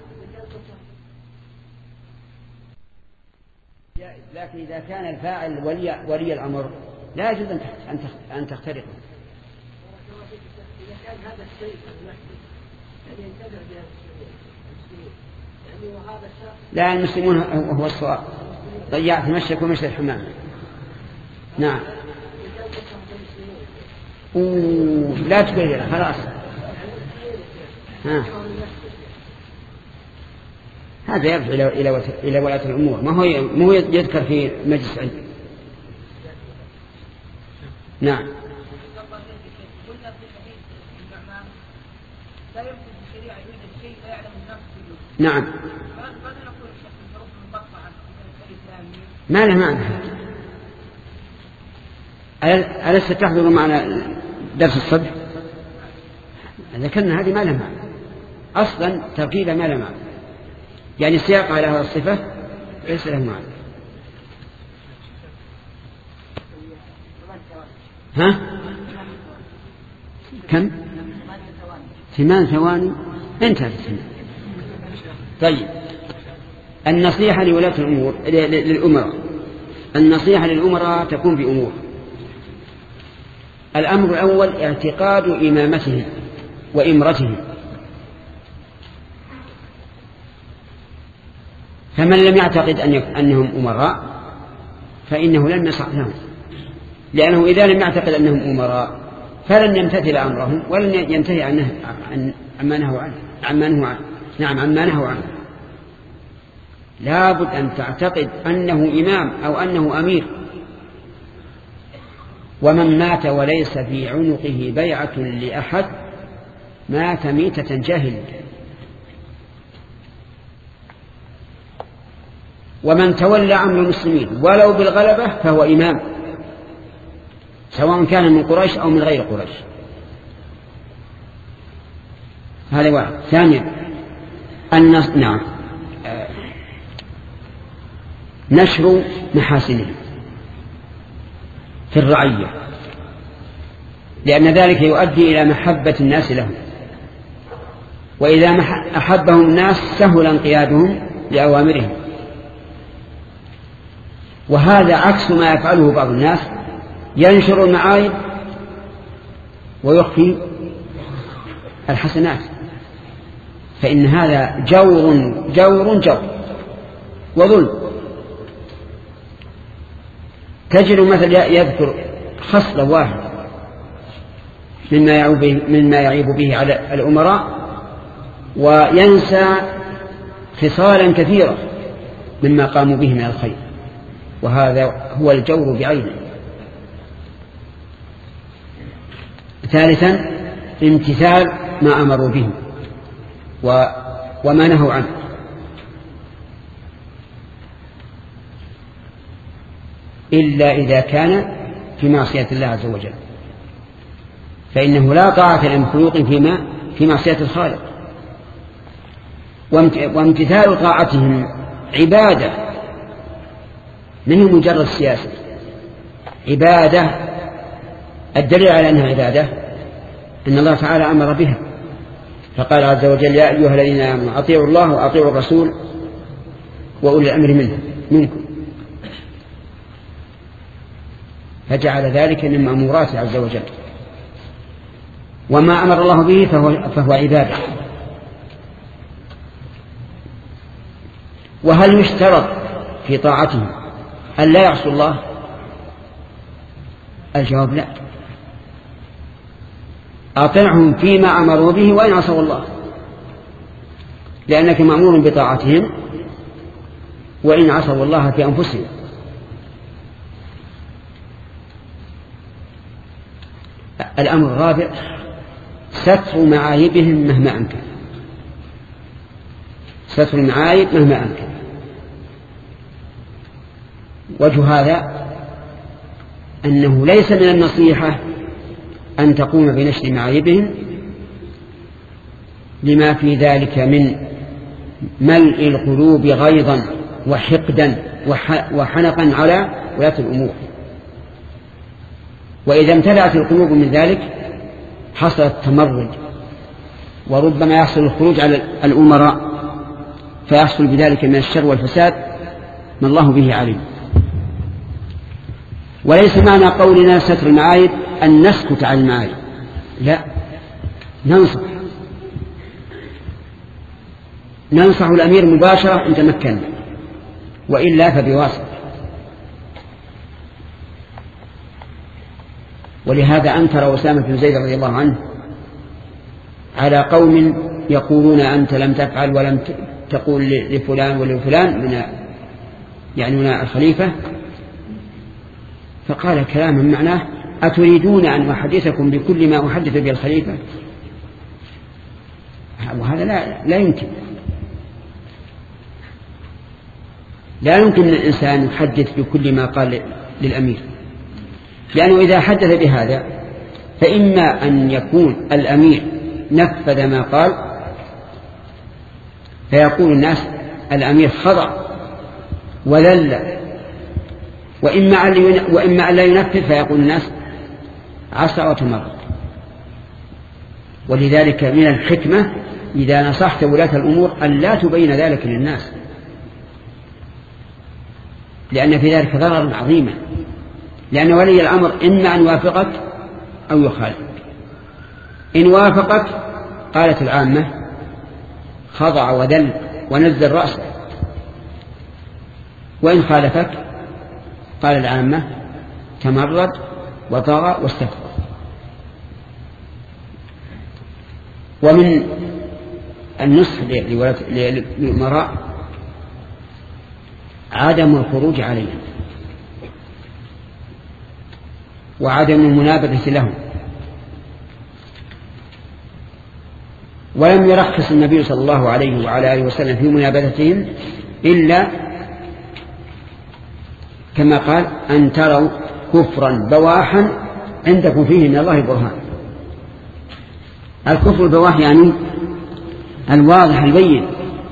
لكن إذا كان الفاعل ولي, ولي الأمر لا يجوز أن تخترقه. لا، المسلمون هو الصواب، ضيعت مشيك ومشي الحمام. نعم. لا تبين خلاص. ها. هذا يرجع إلى إلى إلى ولاة الأمور، ما هو ما هو يذكر في مجلس علم. نعم. نعم. ما له معنى. ألست تحضر معنا درس الصبح؟ ذكرنا هذه ما لها معنى أصلا، تركيبها ما لها معنى، يعني سياق على هذه الصفة ليس له معنى. ها؟ كم؟ ثمان ثواني انتهت الثمان. طيب، النصيحة لولاة الأمور للأمراء، النصيحة للأمراء تكون بأمور. الأمر الأول اعتقاد إمامته وإمرته، فمن لم يعتقد أنهم أمراء فإنه لن يصح لهم، لأنه إذا لم يعتقد أنهم أمراء فلن يمتثل أمرهم ولن ينتهي عما نهوا عنه عما نهوا عنه نعم عما نهوا عنه. لابد أن تعتقد أنه إمام أو أنه أمير. ومن مات وليس في عنقه بيعة لأحد مات ميتة جاهل. ومن تولى أمر المسلمين ولو بالغلبة فهو إمام، سواء كان من قريش أو من غير قريش. هذا واحد. ثانيا النص... نعم آه... نشر محاسنه في الرعية، لأن ذلك يؤدي إلى محبة الناس لهم، وإذا أحبهم الناس سهل انقيادهم لأوامرهم. وهذا عكس ما يفعله بعض الناس، ينشر المعايب ويخفي الحسنات، فإن هذا جور جور جور وظلم. تجد مثلا يذكر خصلة واحدة مما يعيب به, مما يعيب به على الأمراء، وينسى خصالا كثيرة مما قاموا به من الخير، وهذا هو الجور بعينه. ثالثا امتثال ما أمروا به وما نهوا عنه. إلا إذا كان في معصية الله عز وجل، فإنه لا طاعة لمخلوق فيما في معصية الخالق. وامتثال طاعتهم عبادة منه مجرد سياسة، عبادة الدليل على أنها عبادة أن الله تعالى أمر بها، فقال عز وجل: يا أيها الذين آمنوا أطيعوا الله وأطيعوا الرسول وأولي الأمر منه منكم، فجعل ذلك من مأموراته عز وجل، وما أمر الله به فهو, فهو عبادة. وهل يشترط في طاعتهم أن لا يعصوا الله؟ الجواب لا، أطيعهم فيما أمروا به وإن عصوا الله، لأنك مأمور بطاعتهم وإن عصوا الله في أنفسهم. الأمر الرابع ستر معايبهم مهما أمكن، ستر المعايب مهما أمكن. وجه هذا أنه ليس من النصيحة أن تقوم بنشر معايبهم لما في ذلك من ملء القلوب غيظا وحقدا وحنقا على ولاة الأمور، وإذا امتلأت القلوب من ذلك حصل التمرد، وربما يحصل الخروج على الأمراء فيحصل بذلك من الشر والفساد ما الله به عليم. وليس معنى قولنا ستر المعايب أن نسكت عن المعايب، لا، ننصح ننصح الأمير مباشرة إن تمكن، وإلا فبواسطة. ولهذا أنكر أسامة بن زيد رضي الله عنه على قوم يقولون أنت لم تفعل ولم تقول لفلان ولفلان من يعني من الخليفة، فقال كلاما معناه: أتريدون أن أحدثكم بكل ما أحدث به الخليفة؟ وهذا لا, لا يمكن لا يمكن الإنسان يحدث بكل ما قال للأمير، لأنه إذا حدث بهذا فإما أن يكون الأمير نفذ ما قال فيقول الناس الأمير خضع وذل، وإما أن لا ينفذ فيقول الناس عصى وتمرد. ولذلك من الحكمة إذا نصحت ولاة الأمور أن لا تبين ذلك للناس، لأن في ذلك ضررا عظيما، لأن ولي الأمر إما أن يوافقك أو يخالفك. إن وافقك قالت العامة خضع وذل ونزل رأسه، وإن خالفك قال العامة تمرد وطغى واستكبر. ومن النصح للأمراء عدم الخروج عليهم وعدم المنابذة لهم. ولم يرخص النبي صلى الله عليه وعلى آله وسلم في منابذتهم إلا كما قال: أن تروا كفرا بواحا عندكم فيه من الله برهان. الكفر البواح يعني الواضح البين،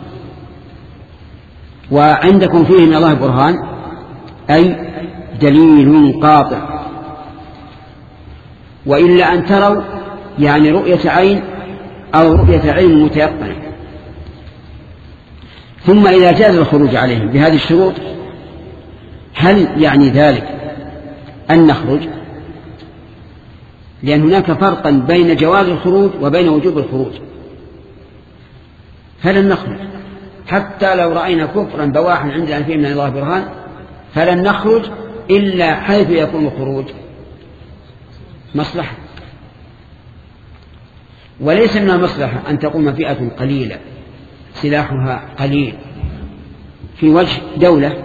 وعندكم فيه من الله برهان أي دليل قاطع. وإلا أن تروا يعني رؤية عين أو رؤية علم متيقنة. ثم إذا جاز الخروج عليهم بهذه الشروط هل يعني ذلك أن نخرج؟ لأن هناك فرقا بين جواز الخروج وبين وجوب الخروج. فلن نخرج حتى لو رأينا كفرا بواحا عندنا فيه من الله برهان، فلن نخرج إلا حيث يكون الخروج مصلحة. وليس من المصلحة أن تقوم فئة قليلة سلاحها قليل في وجه دولة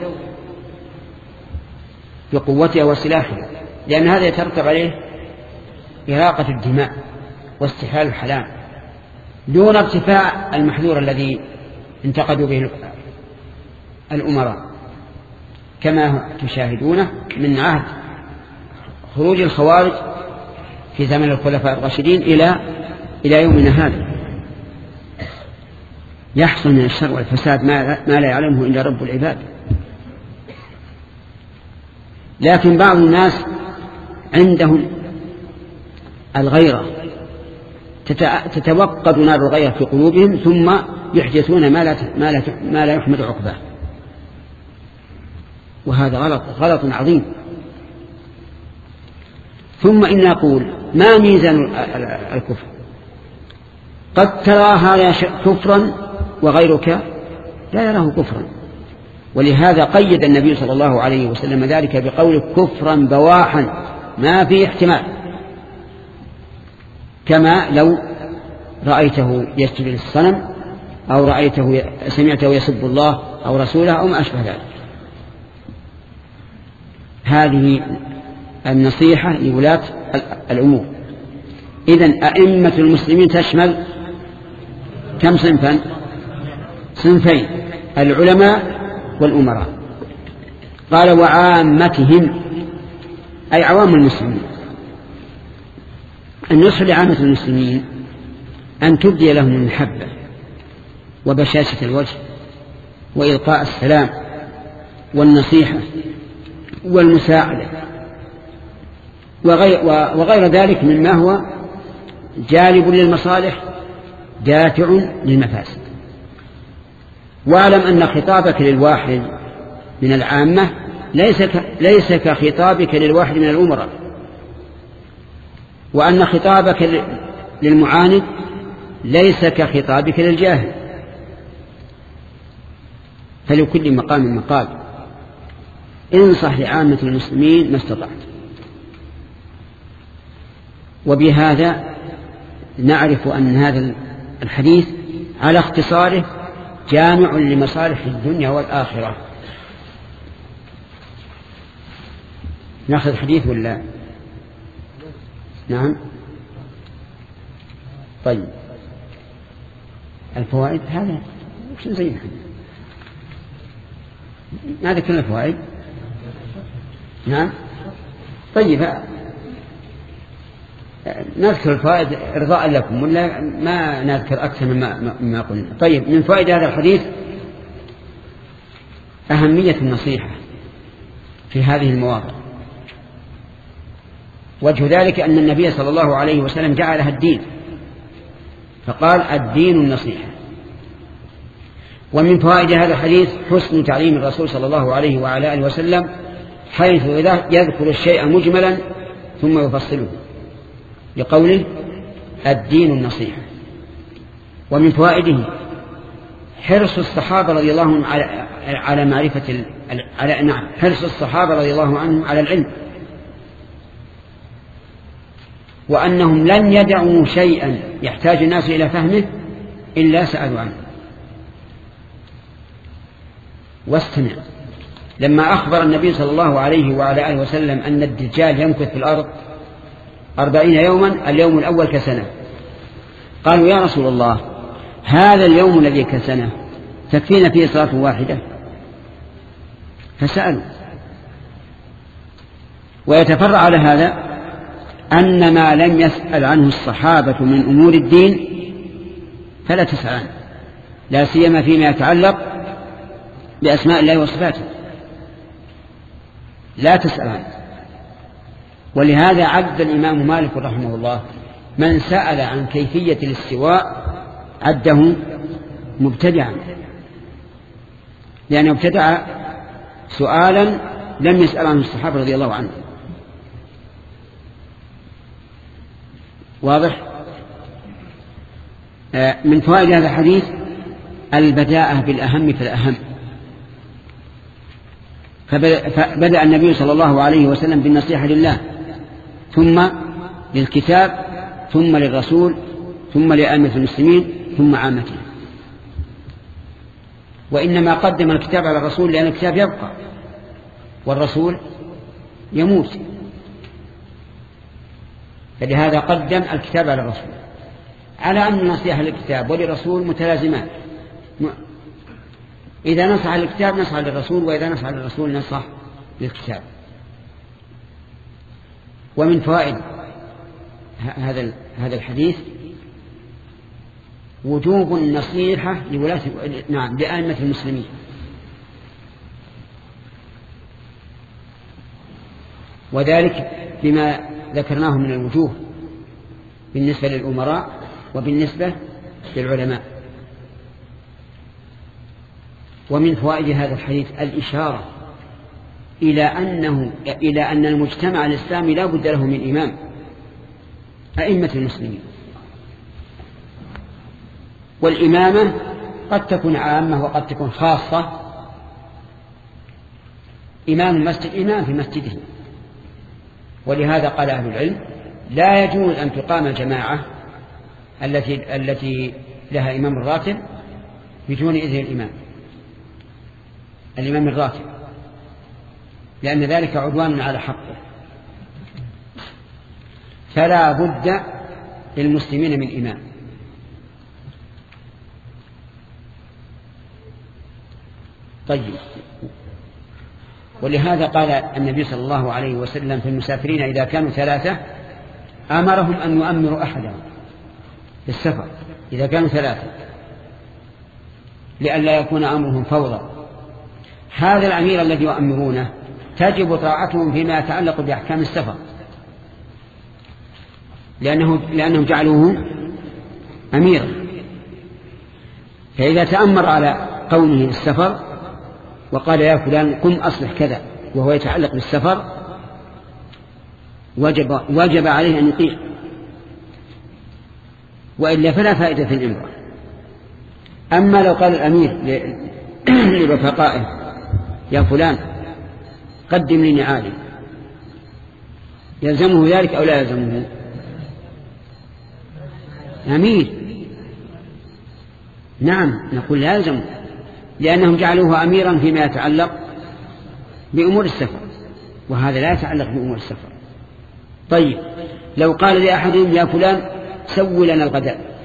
بقوتها وسلاحها، لأن هذا يترتب عليه إراقة الدماء واستحلال الحلال دون ارتفاع المحذور الذي انتقدوا به الأمراء، كما تشاهدونه من عهد خروج الخوارج في زمن الخلفاء الراشدين إلى إلى يومنا هذا. يحصل من الشر والفساد ما لا يعلمه إلا رب العباد. لكن بعض الناس عندهم الغيرة، تتوقد نار الغيرة في قلوبهم ثم يحدثون ما لا, ما لا, ما لا يحمد عقباه، وهذا غلط غلط عظيم. ثم إن نقول ما ميزان الكفر؟ قد ترى هذا كفرا وغيرك لا يراه كفرا، ولهذا قيد النبي صلى الله عليه وسلم ذلك بقول كفرا بواحا ما فيه احتمال، كما لو رأيته يسجد للصنم أو رأيته سمعته يسب الله أو رسوله أو ما أشبه ذلك. هذه النصيحة لولاة الأمور. إذن أئمة المسلمين تشمل كم صنفا؟ صنفين: العلماء والأمراء. قال وعامتهم أي عوام المسلمين. النصح لعامة المسلمين أن تبدي لهم المحبة وبشاشة الوجه وإلقاء السلام والنصيحة والمساعدة وغير, وغير ذلك مما هو جالب للمصالح دافع للمفاسد. واعلم أن خطابك للواحد من العامة ليس ليس كخطابك للواحد من الأمراء، وأن خطابك للمعاند ليس كخطابك للجاهل، فلكل مقام مقال. انصح لعامة المسلمين ما استطعت. وبهذا نعرف أن هذا الحديث على اختصاره جامع لمصالح الدنيا والآخرة. نأخذ حديث ولا نعم؟ طيب الفوائد هذا وش زي هذا كل الفوائد. نعم طيب نذكر الفوائد إرضاء لكم ولا ما نذكر أكثر مما ما قلنا. طيب من فوائد هذا الحديث أهمية النصيحة في هذه المواضع. وجه ذلك أن النبي صلى الله عليه وسلم جعلها الدين، فقال الدين النصيحة. ومن فوائد هذا الحديث حسن تعليم الرسول صلى الله عليه وعلى آله وسلم، حيث إذا يذكر الشيء مجملا ثم يفصله لقوله الدين النصيحة. ومن فوائده حرص الصحابة رضي الله عنهم على على معرفة على نعم حرص الصحابة رضي الله عنهم على العلم، وأنهم لن يدعوا شيئا يحتاج الناس إلى فهمه إلا سألوا عنه. واستمع لما أخبر النبي صلى الله عليه وعلى آله وسلم أن الدجال يمكث في الأرض أربعين يوما، اليوم الأول كسنة. قالوا يا رسول الله هذا اليوم الذي كسنة تكفينا فيه صلاة واحدة؟ فسألوا. ويتفرع على هذا أن ما لم يسأل عنه الصحابة من أمور الدين فلا تسأل عنه، لا سيما فيما يتعلق بأسماء الله وصفاته، لا تسأل عنه. ولهذا عد الإمام مالك رحمه الله من سأل عن كيفية الاستواء عده مبتدعا، لأنه ابتدع سؤالا لم يسأل عنه الصحابة رضي الله عنهم. واضح؟ من فوائد هذا الحديث البداءة بالأهم فالأهم. فبدأ النبي صلى الله عليه وسلم بالنصيحة لله، ثم للكتاب، ثم للرسول، ثم لأئمة المسلمين، ثم عامته. وإنما قدم الكتاب على الرسول لأن الكتاب يبقى والرسول يموت، فلهذا قدم الكتاب على الرسول، على أن النصيحة للكتاب وللرسول متلازمان. إذا نصح للكتاب نصح للرسول، وإذا نصح للرسول نصح للكتاب. ومن فوائد هذا هذا الحديث وجوب النصيحة لولاة نعم لأئمة المسلمين، وذلك بما ذكرناه من الوجوه. بالنسبة للأمراء وبالنسبة للعلماء. ومن فوائد هذا الحديث الإشارة إلى أنه إلى أن المجتمع الإسلامي لا بد له من إمام، أئمة المسلمين. والإمامة قد تكون عامة وقد تكون خاصة. إمام المسجد إمام في مسجده، ولهذا قال أهل العلم لا يجوز أن تقام الجماعة التي التي لها إمام الراتب بدون إذن الإمام الإمام الراتب، لأن ذلك عدوان على حقه. فلا بد للمسلمين من إمام. طيب، ولهذا قال النبي صلى الله عليه وسلم في المسافرين إذا كانوا ثلاثة أمرهم أن يؤمروا أحدهم في السفر إذا كانوا ثلاثة لئلا يكون أمرهم فوضى. هذا الأمير الذي يؤمرونه تجب طاعتهم فيما يتعلق بأحكام السفر، لأنه لأنهم جعلوه أميرا. فإذا تأمر على قومه السفر وقال يا فلان قم أصلح كذا وهو يتعلق بالسفر وجب, وجب عليه أن يطيع، وإلا فلا فائدة في الإمرة. أما لو قال الأمير لرفقائه يا فلان قدم لي نعالي، يلزمه ذلك أو لا يلزمه؟ أمير نعم نقول لا يلزمه، لأنهم جعلوه أميرا فيما يتعلق بأمور السفر، وهذا لا يتعلق بأمور السفر. طيب، لو قال لأحدهم يا فلان سوي لنا الغداء،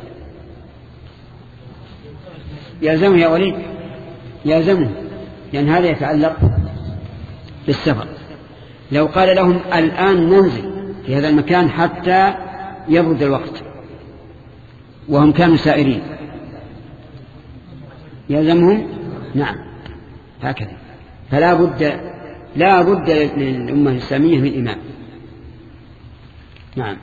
يلزمه يا وليد؟ يلزمه، لأن هذا يتعلق بالسفر. لو قال لهم الآن ننزل في هذا المكان حتى يبرد الوقت وهم كانوا سائرين، يلزمهم؟ نعم، هكذا. فلا بد لا بد للأمة الإسلامية من إمام. نعم.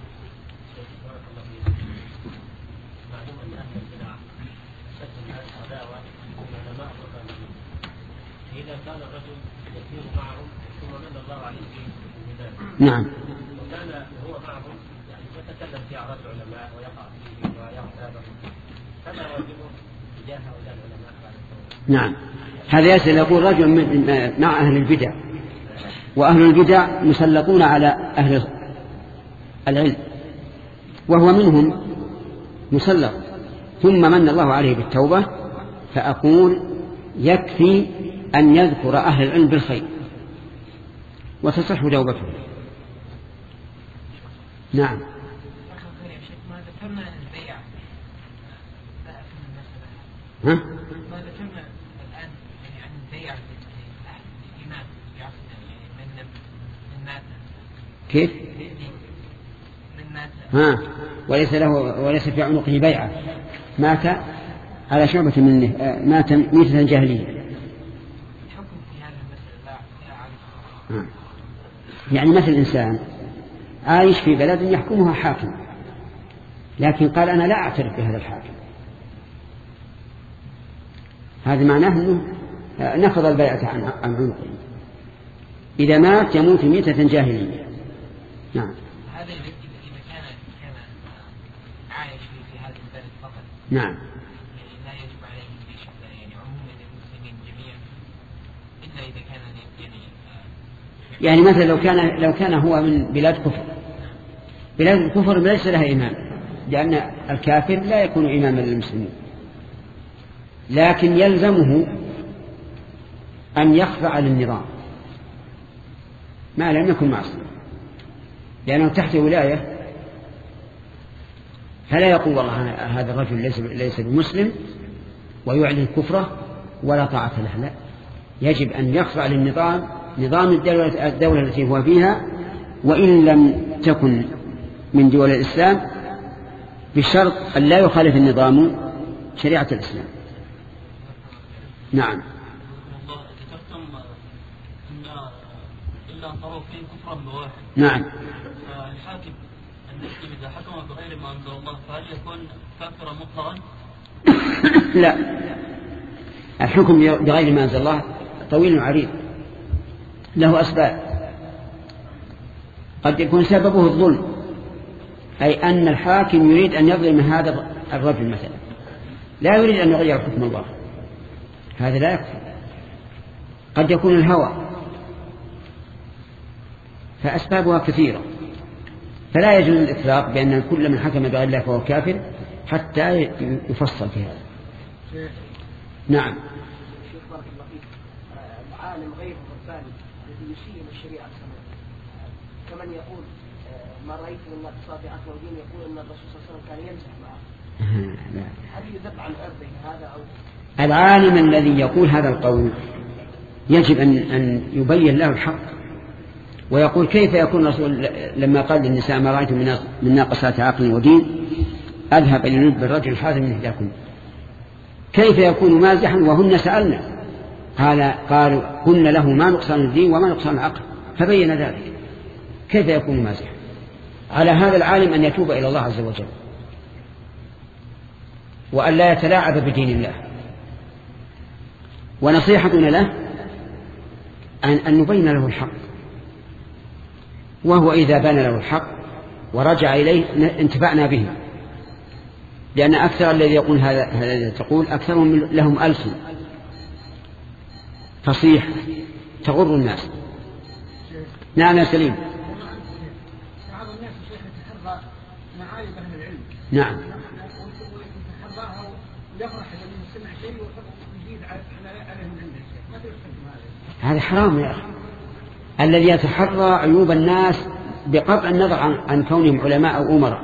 نعم. وكان هو معهم يعني يتكلم في أعراض العلماء ويقع فيه ويغتابهم، فما واجبه تجاه هؤلاء العلماء بعد التوبة؟ نعم، هذا يسأل يقول رجل من مع أهل البدع، وأهل البدع مسلطون على أهل العلم وهو منهم مسلط، ثم من الله عليه بالتوبة، فأقول يكفي أن يذكر أهل العلم بالخير وتصح توبته. نعم. ما ذكرنا البيع ها؟ ما ذكرنا الآن يعني عن البيع الإمام في عصرنا، يعني من من مات. كيف؟ من مات. ها، وليس له وليس في عنقه بيعة، مات على شعبة منه، مات ميتة جاهلية. الحكم في هذا المسألة لا أعرف. يعني مثل إنسان عايش في بلد يحكمها حاكم، لكن قال أنا لا أعترف بهذا الحاكم، هذا معناه أنه نفض البيعة عن عنقه. إذا مات يموت ميتة جاهلية. نعم. هذا إذا كان كان عايش في هذا البلد فقط. نعم. يعني لا يجب عليه يعني عموما المسلمين جميعا، إلا إذا كان يعني يعني مثلا لو كان لو كان هو من بلاد كفر، بلاد الكفر ليس لها إمام، لأن الكافر لا يكون إماما للمسلمين، لكن يلزمه أن يخضع للنظام ما لم يكن معصية، لأنه تحت ولاية، فلا يقول والله هذا الرجل ليس ليس بمسلم ويعلن كفره ولا طاعة له، لا، يجب أن يخضع للنظام، نظام الدولة, الدولة التي هو فيها، وإن لم تكن من دول الإسلام، بشرط أن لا يخالف النظام شريعة الإسلام. نعم. ذكرتم إلا أن تروا فيه كفرا بواحد. نعم. الحاكم أن المسلم إذا حكم بغير ما أنزل الله فهل يكون كافرا مطلقا؟ لا، الحكم بغير ما أنزل الله طويل عريض له أسباب. قد يكون سببه الظلم، أي أن الحاكم يريد أن يظلم هذا الرجل مثلا، لا يريد أن يغير حكم الله، هذا لا يكفي. قد يكون الهوى، فأسبابها كثيرة، فلا يجوز الإطلاق بأن كل من حكم بغير الله فهو كافر حتى يفصل في هذا. نعم. شيخ بارك الله فيك، العالم غير الرباني الذي يسيء الشريعة كمن يقول ما رأيت من اقتصاد عقل ودين يقول أن الرسول صلى الله عليه وسلم كان يمزح معه، هل يذب عن عرضه هذا أو؟ العالم الذي يقول هذا القول يجب أن أن يبين له الحق، ويقول كيف يكون الرسول لما قال للنساء ما رأيت من ناقصات عقل ودين أذهب إلى ند بالرجل حازم من إحداكم، كيف يكون مازحا وهن سألنا؟ قال قالوا قلنا له ما نقصان الدين وما نقصان العقل، فبين ذلك، كيف يكون مازحا؟ على هذا العالم أن يتوب إلى الله عز وجل، وأن لا يتلاعب بدين الله. ونصيحتنا له أن, أن نبين له الحق، وهو إذا بان له الحق ورجع إليه انتفعنا به، لأن أكثر الذي يقول هذا الذي تقول أكثرهم لهم ألسن فصيح تغر الناس. نعم يا سليم. بعض الناس شيخ يتحرى معايب أهل العلم. نعم. ويتحرى ويفرح لما يسمع شيء ويزيد عليهم عنده شيء، ما تستخدم هذا. هذا حرام يا أخي. الذي يتحرى عيوب الناس بقطع النظر عن, عن كونهم علماء أو أمراء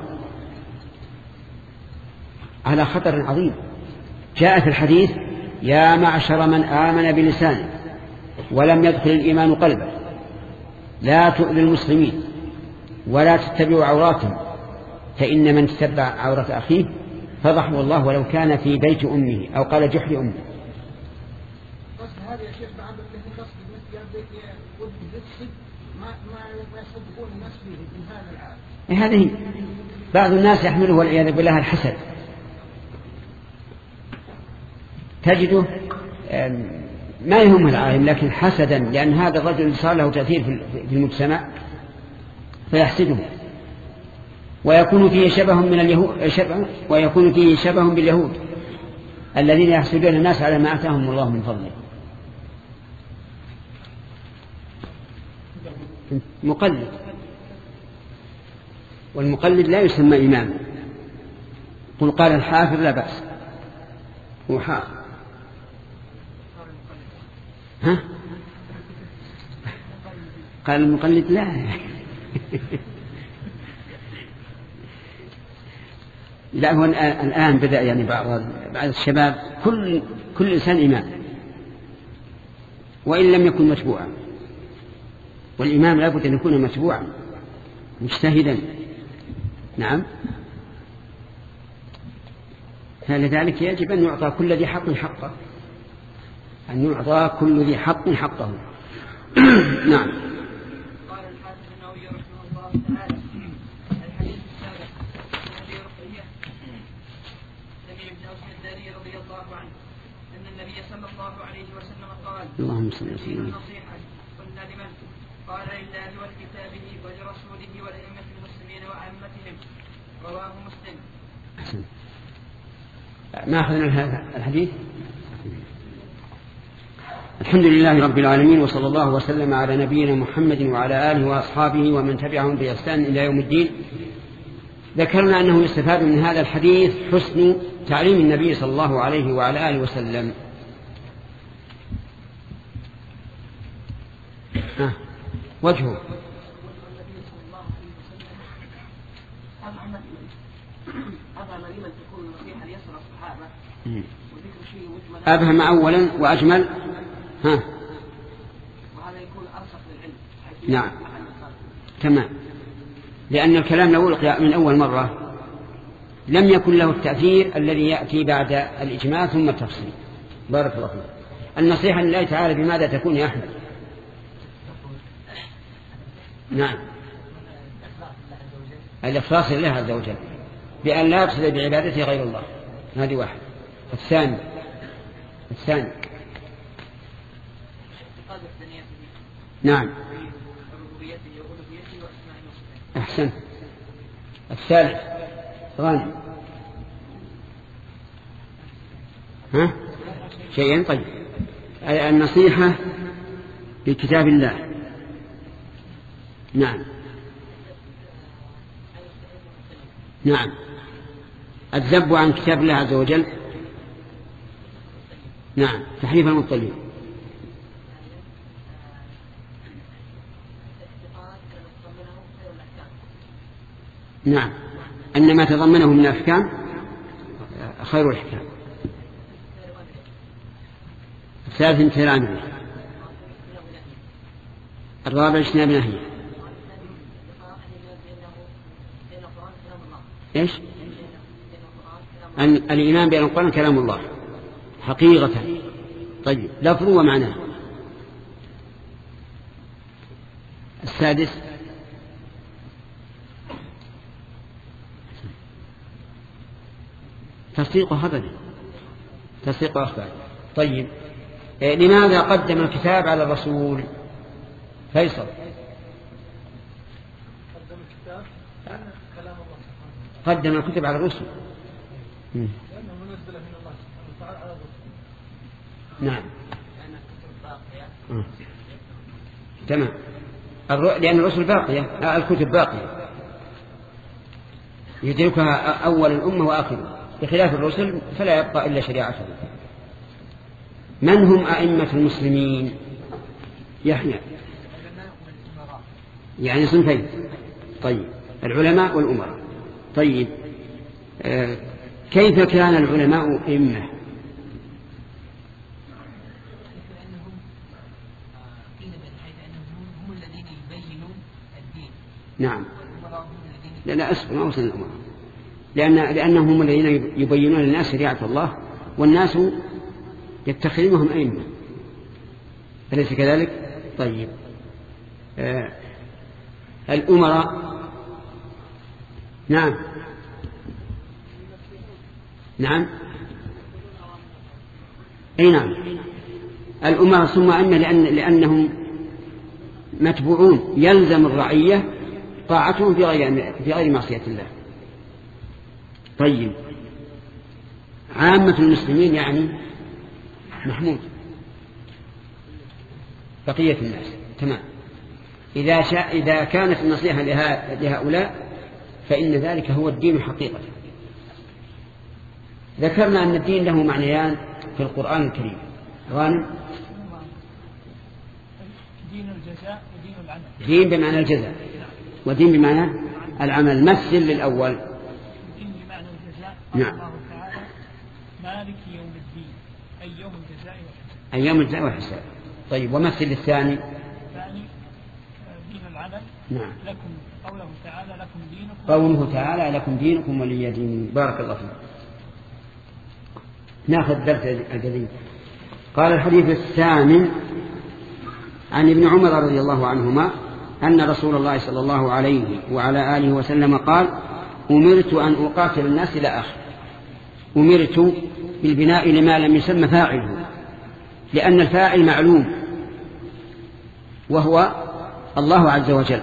على خطر عظيم. جاء في الحديث يا معشر من آمن بلسانه ولم يدخل الإيمان قلبه لا تؤذوا المسلمين ولا تتبعوا عوراتهم، فإن من تتبع عورة أخيه فضحه الله ولو كان في بيت أمه، أو قال جحر أمه. قصد هذا يا شيخ بعض الذين قصد المسجد والصدق ما ما يصدقون الناس فيه من هذا العالم. هذه بعض الناس يحمله والعياذ بالله الحسد، تجده ما يهم العالم لكن حسدا، لأن هذا الرجل صار له تأثير في المجتمع فيحسده، ويكون فيه شبه من اليهود شبه ويكون فيه شبه باليهود الذين يحسدون الناس على ما آتاهم الله من فضله. مقلد، والمقلد لا يسمى إمام. قل قال الحافظ لا بأس وحا ها قال المقلد لا لا هو الآن بدأ يعني بعض بعض الشباب كل كل إنسان إمام وإن لم يكن متبوعا، والإمام لا بد أن يكون متبوعا مجتهدا. نعم. فلذلك يجب أن يعطى كل ذي حق حقه، أن يعطى كل ذي حق حقه. نعم. قال الحافظ النووي رحمه الله تعالى الحديث السابق عن أبي رقية سمع بن أوس الداري رضي الله عنه أن النبي صلى الله عليه وسلم قال اللهم صل وسلم. النصيحة قلنا لمن؟ قال لله ولكتابه ولرسوله ولأئمة المسلمين وعامتهم، رواه مسلم. أحسن. ما أخذنا هذا الحديث. الحمد لله رب العالمين، وصلى الله وسلم على نبينا محمد وعلى آله وأصحابه ومن تبعهم بإحسان إلى يوم الدين. ذكرنا أنه يستفاد من هذا الحديث حسن تعليم النبي صلى الله عليه وعلى آله وسلم. آه. وجهه أبهم أولا وأجمل. ها. وهذا يكون أرسخ للعلم. نعم تمام، لأن الكلام لو ألقي من أول مرة لم يكن له التأثير الذي يأتي بعد الإجماع ثم التفصيل. بارك الله فيك. النصيحة لله تعالى بماذا تكون يا أحمد؟ نعم الإخلاص لله عز وجل بأن لا يقصد بعبادته غير الله. هذه واحد. الثاني الثاني نعم أحسن. الثالث غانم ها شيئا. طيب النصيحة بكتاب الله. نعم نعم. الذب عن كتاب الله عز وجل. نعم. تحريف المبطلين. نعم. أن ما تضمنه من الأحكام خير الأحكام. الثالث امتثال أمره. الرابع اجتناب نهيه. إيش؟ أن الإيمان بأن القرآن كلام الله حقيقة. طيب لفظه ومعناه. السادس تصديقه أبدا، تصديق أخباره. طيب إيه لماذا قدم الكتاب على الرسول؟ فيصل. قدم الكتاب لأن كلام الله سبحانه قدم الكتب على الرسل لأنه منزل من الله سبحانه وتعالى على الرسل. نعم. تمام. لأن الرسل باقية، الكتب باقية يدركها أول الأمة وآخرها، بخلاف الرسل فلا يبقى إلا شريعته. من هم أئمة المسلمين؟ يحيى يعني صنفين. طيب العلماء والأمراء. طيب آه كيف كان العلماء أئمة؟ نعم. لا لا أسف ما وصل الأمر، لأن لأنهم هم الذين يبينون للناس شريعة الله والناس يتخذونهم أئمة، أليس كذلك؟ طيب آه الأمراء. نعم نعم أي نعم. الأمراء ثم أن لأن لأنهم متبوعون يلزم الرعية طاعتهم في غير في غير معصية الله. طيب عامة المسلمين يعني محمود بقية الناس. تمام. إذا شاء إذا كانت النصيحة لهؤلاء فإن ذلك هو الدين حقيقة. ذكرنا أن الدين له معنيان في القرآن الكريم. غانم. دين الجزاء ودين العمل. دين بمعنى الجزاء ودين بمعنى العمل. مثل للأول. دين بمعنى الجزاء. نعم. الله تعالى مالك يوم الدين أي يوم الجزاء والحساب. أي يوم الجزاء والحساب. طيب ومثل للثاني. الثاني دين العمل. نعم. لكم قوله تعالى لكم دينكم. قوله تعالى لكم دينكم ولي دين. بارك الله فيك. ناخذ درس الجديد. قال الحديث الثامن عن ابن عمر رضي الله عنهما أن رسول الله صلى الله عليه وعلى آله وسلم قال أمرت أن أقاتل الناس إلى آخر. أمرت بالبناء لما لم يسمى فاعله، لأن الفاعل معلوم وهو الله عز وجل.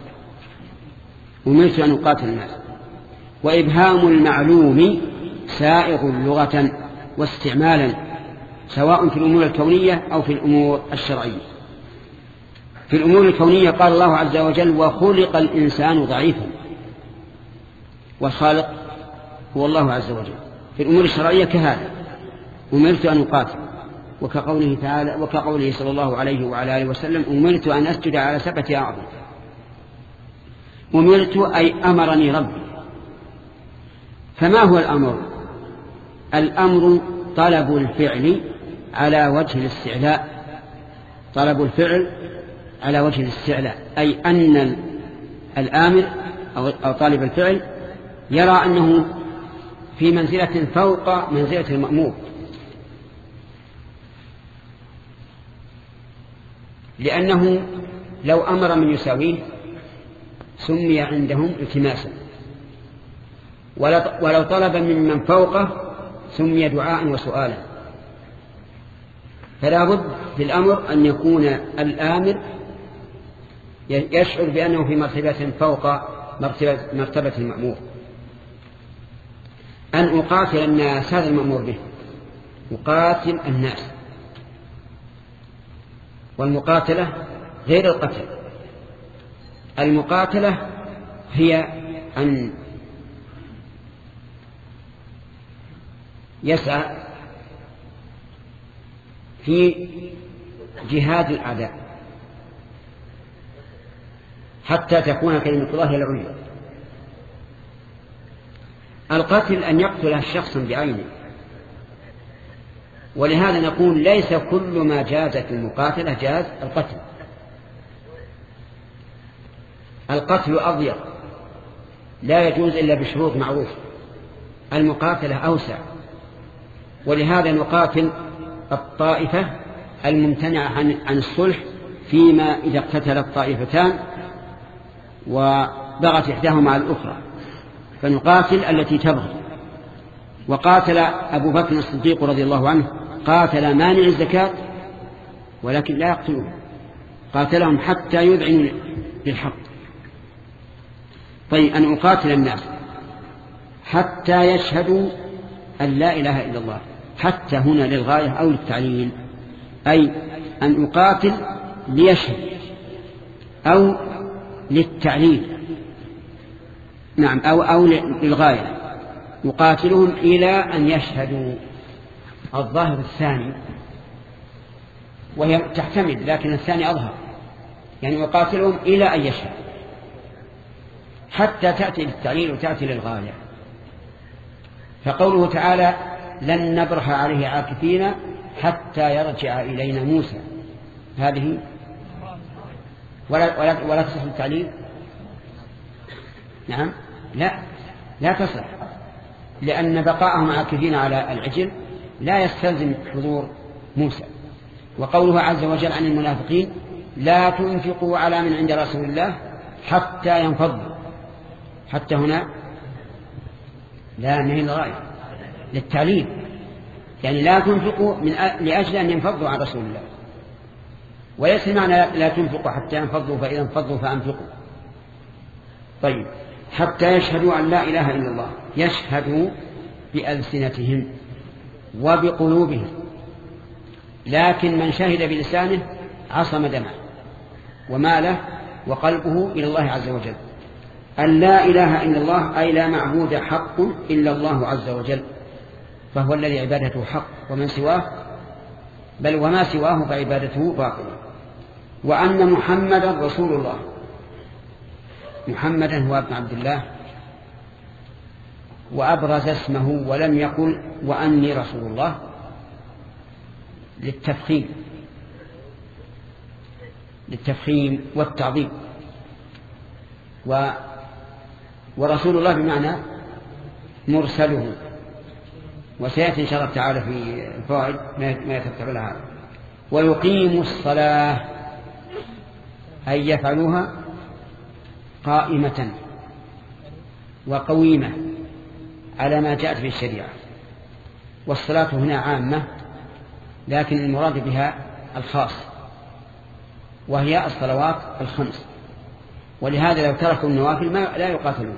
أمرت أن أقاتل الناس. وإبهام المعلوم سائغ لغة واستعمالا سواء في الأمور الكونية أو في الأمور الشرعية. في الأمور الكونية قال الله عز وجل وخلق الإنسان ضعيفا، والخالق هو الله عز وجل. في الأمور الشرعية كهذا أمرت أن أقاتل، وكقوله تعالى وكقوله صلى الله عليه وعلى آله وسلم أمرت أن أسجد على سبعة أعظم. أمرت أي أمرني ربي. فما هو الأمر؟ الأمر طلب الفعل على وجه الاستعلاء. طلب الفعل على وجه الاستعلاء أي أن الآمر أو طالب الفعل يرى أنه في منزلة فوق منزلة المأمور، لأنه لو أمر من يساويه سمي عندهم التماسا ولو طلب ممن فوقه سمي دعاء وسؤالا. فلا بد في الأمر أن يكون الآمر يشعر بأنه في مرتبة فوق مرتبة, مرتبة المأمور. أن أقاتل الناس هذا المأمور به، أقاتل الناس، والمقاتلة غير القتل. المقاتلة هي أن يسعى في جهاد الأعداء حتى تكون كلمة الله هي العليا. القتل أن يقتل شخصا بعينه، ولهذا نقول ليس كل ما جازت المقاتلة جاز القتل. القتل أضيق لا يجوز إلا بشروط معروفة، المقاتلة أوسع، ولهذا نقاتل الطائفة الممتنعة عن, عن الصلح فيما إذا اقتتلت طائفتان وبغت إحداهما على الأخرى فنقاتل التي تبغي. وقاتل أبو بكر الصديق رضي الله عنه قاتل مانع الزكاة ولكن لا يقتلون، قاتلهم حتى يذعنوا للحق. طيب أن أقاتل الناس حتى يشهدوا أن لا إله إلا الله، حتى هنا للغاية أو للتعليل، أي أن أقاتل ليشهد أو للتعليل، نعم، أو, أو للغاية، أقاتلهم إلى أن يشهدوا. الظاهر الثاني وهي تحتمل لكن الثاني أظهر، يعني أقاتلهم إلى أن يشهد حتى تأتي للتعليل وتأتي للغاية. فقوله تعالى لن نبرح عليه عاكفين حتى يرجع إلينا موسى، هذه ولا, ولا, ولا تصح التعليل، نعم، لا لا تصح، لأن بقاءهم عاكفين على العجل لا يستلزم حضور موسى. وقوله عز وجل عن المنافقين لا تنفقوا على من عند رسول الله حتى ينفضوا، حتى هنا لا نهي الغاية للتعليل، يعني لا تنفقوا من لأجل أن ينفضوا عن رسول الله، وليس معنى لا تنفقوا حتى ينفضوا فإذا انفضوا فأنفقوا. طيب حتى يشهدوا أن لا إله إلا الله، يشهدوا بألسنتهم وبقلوبهم، لكن من شهد بلسانه عصم دمه وماله وقلبه إلى الله عز وجل. أن لا إله إلا الله أي لا معبود حق إلا الله عز وجل، فهو الذي عبادته حق، ومن سواه بل وما سواه فعبادته باطلة. وأن محمدا رسول الله، محمدا هو ابن عبد الله، وأبرز اسمه ولم يقل وأني رسول الله للتفخيم للتفخيم والتعظيم. و ورسول الله بمعنى مرسله، وسيأتي إن شاء الله تعالى في الفوائد ما يترتب على هذا. ويقيم الصلاة أي يفعلوها قائمة وقويمة على ما جاءت في الشريعة. والصلاة هنا عامة لكن المراد بها الخاص، وهي الصلوات الخمس، ولهذا لو تركوا النوافل ما لا يقاتلون.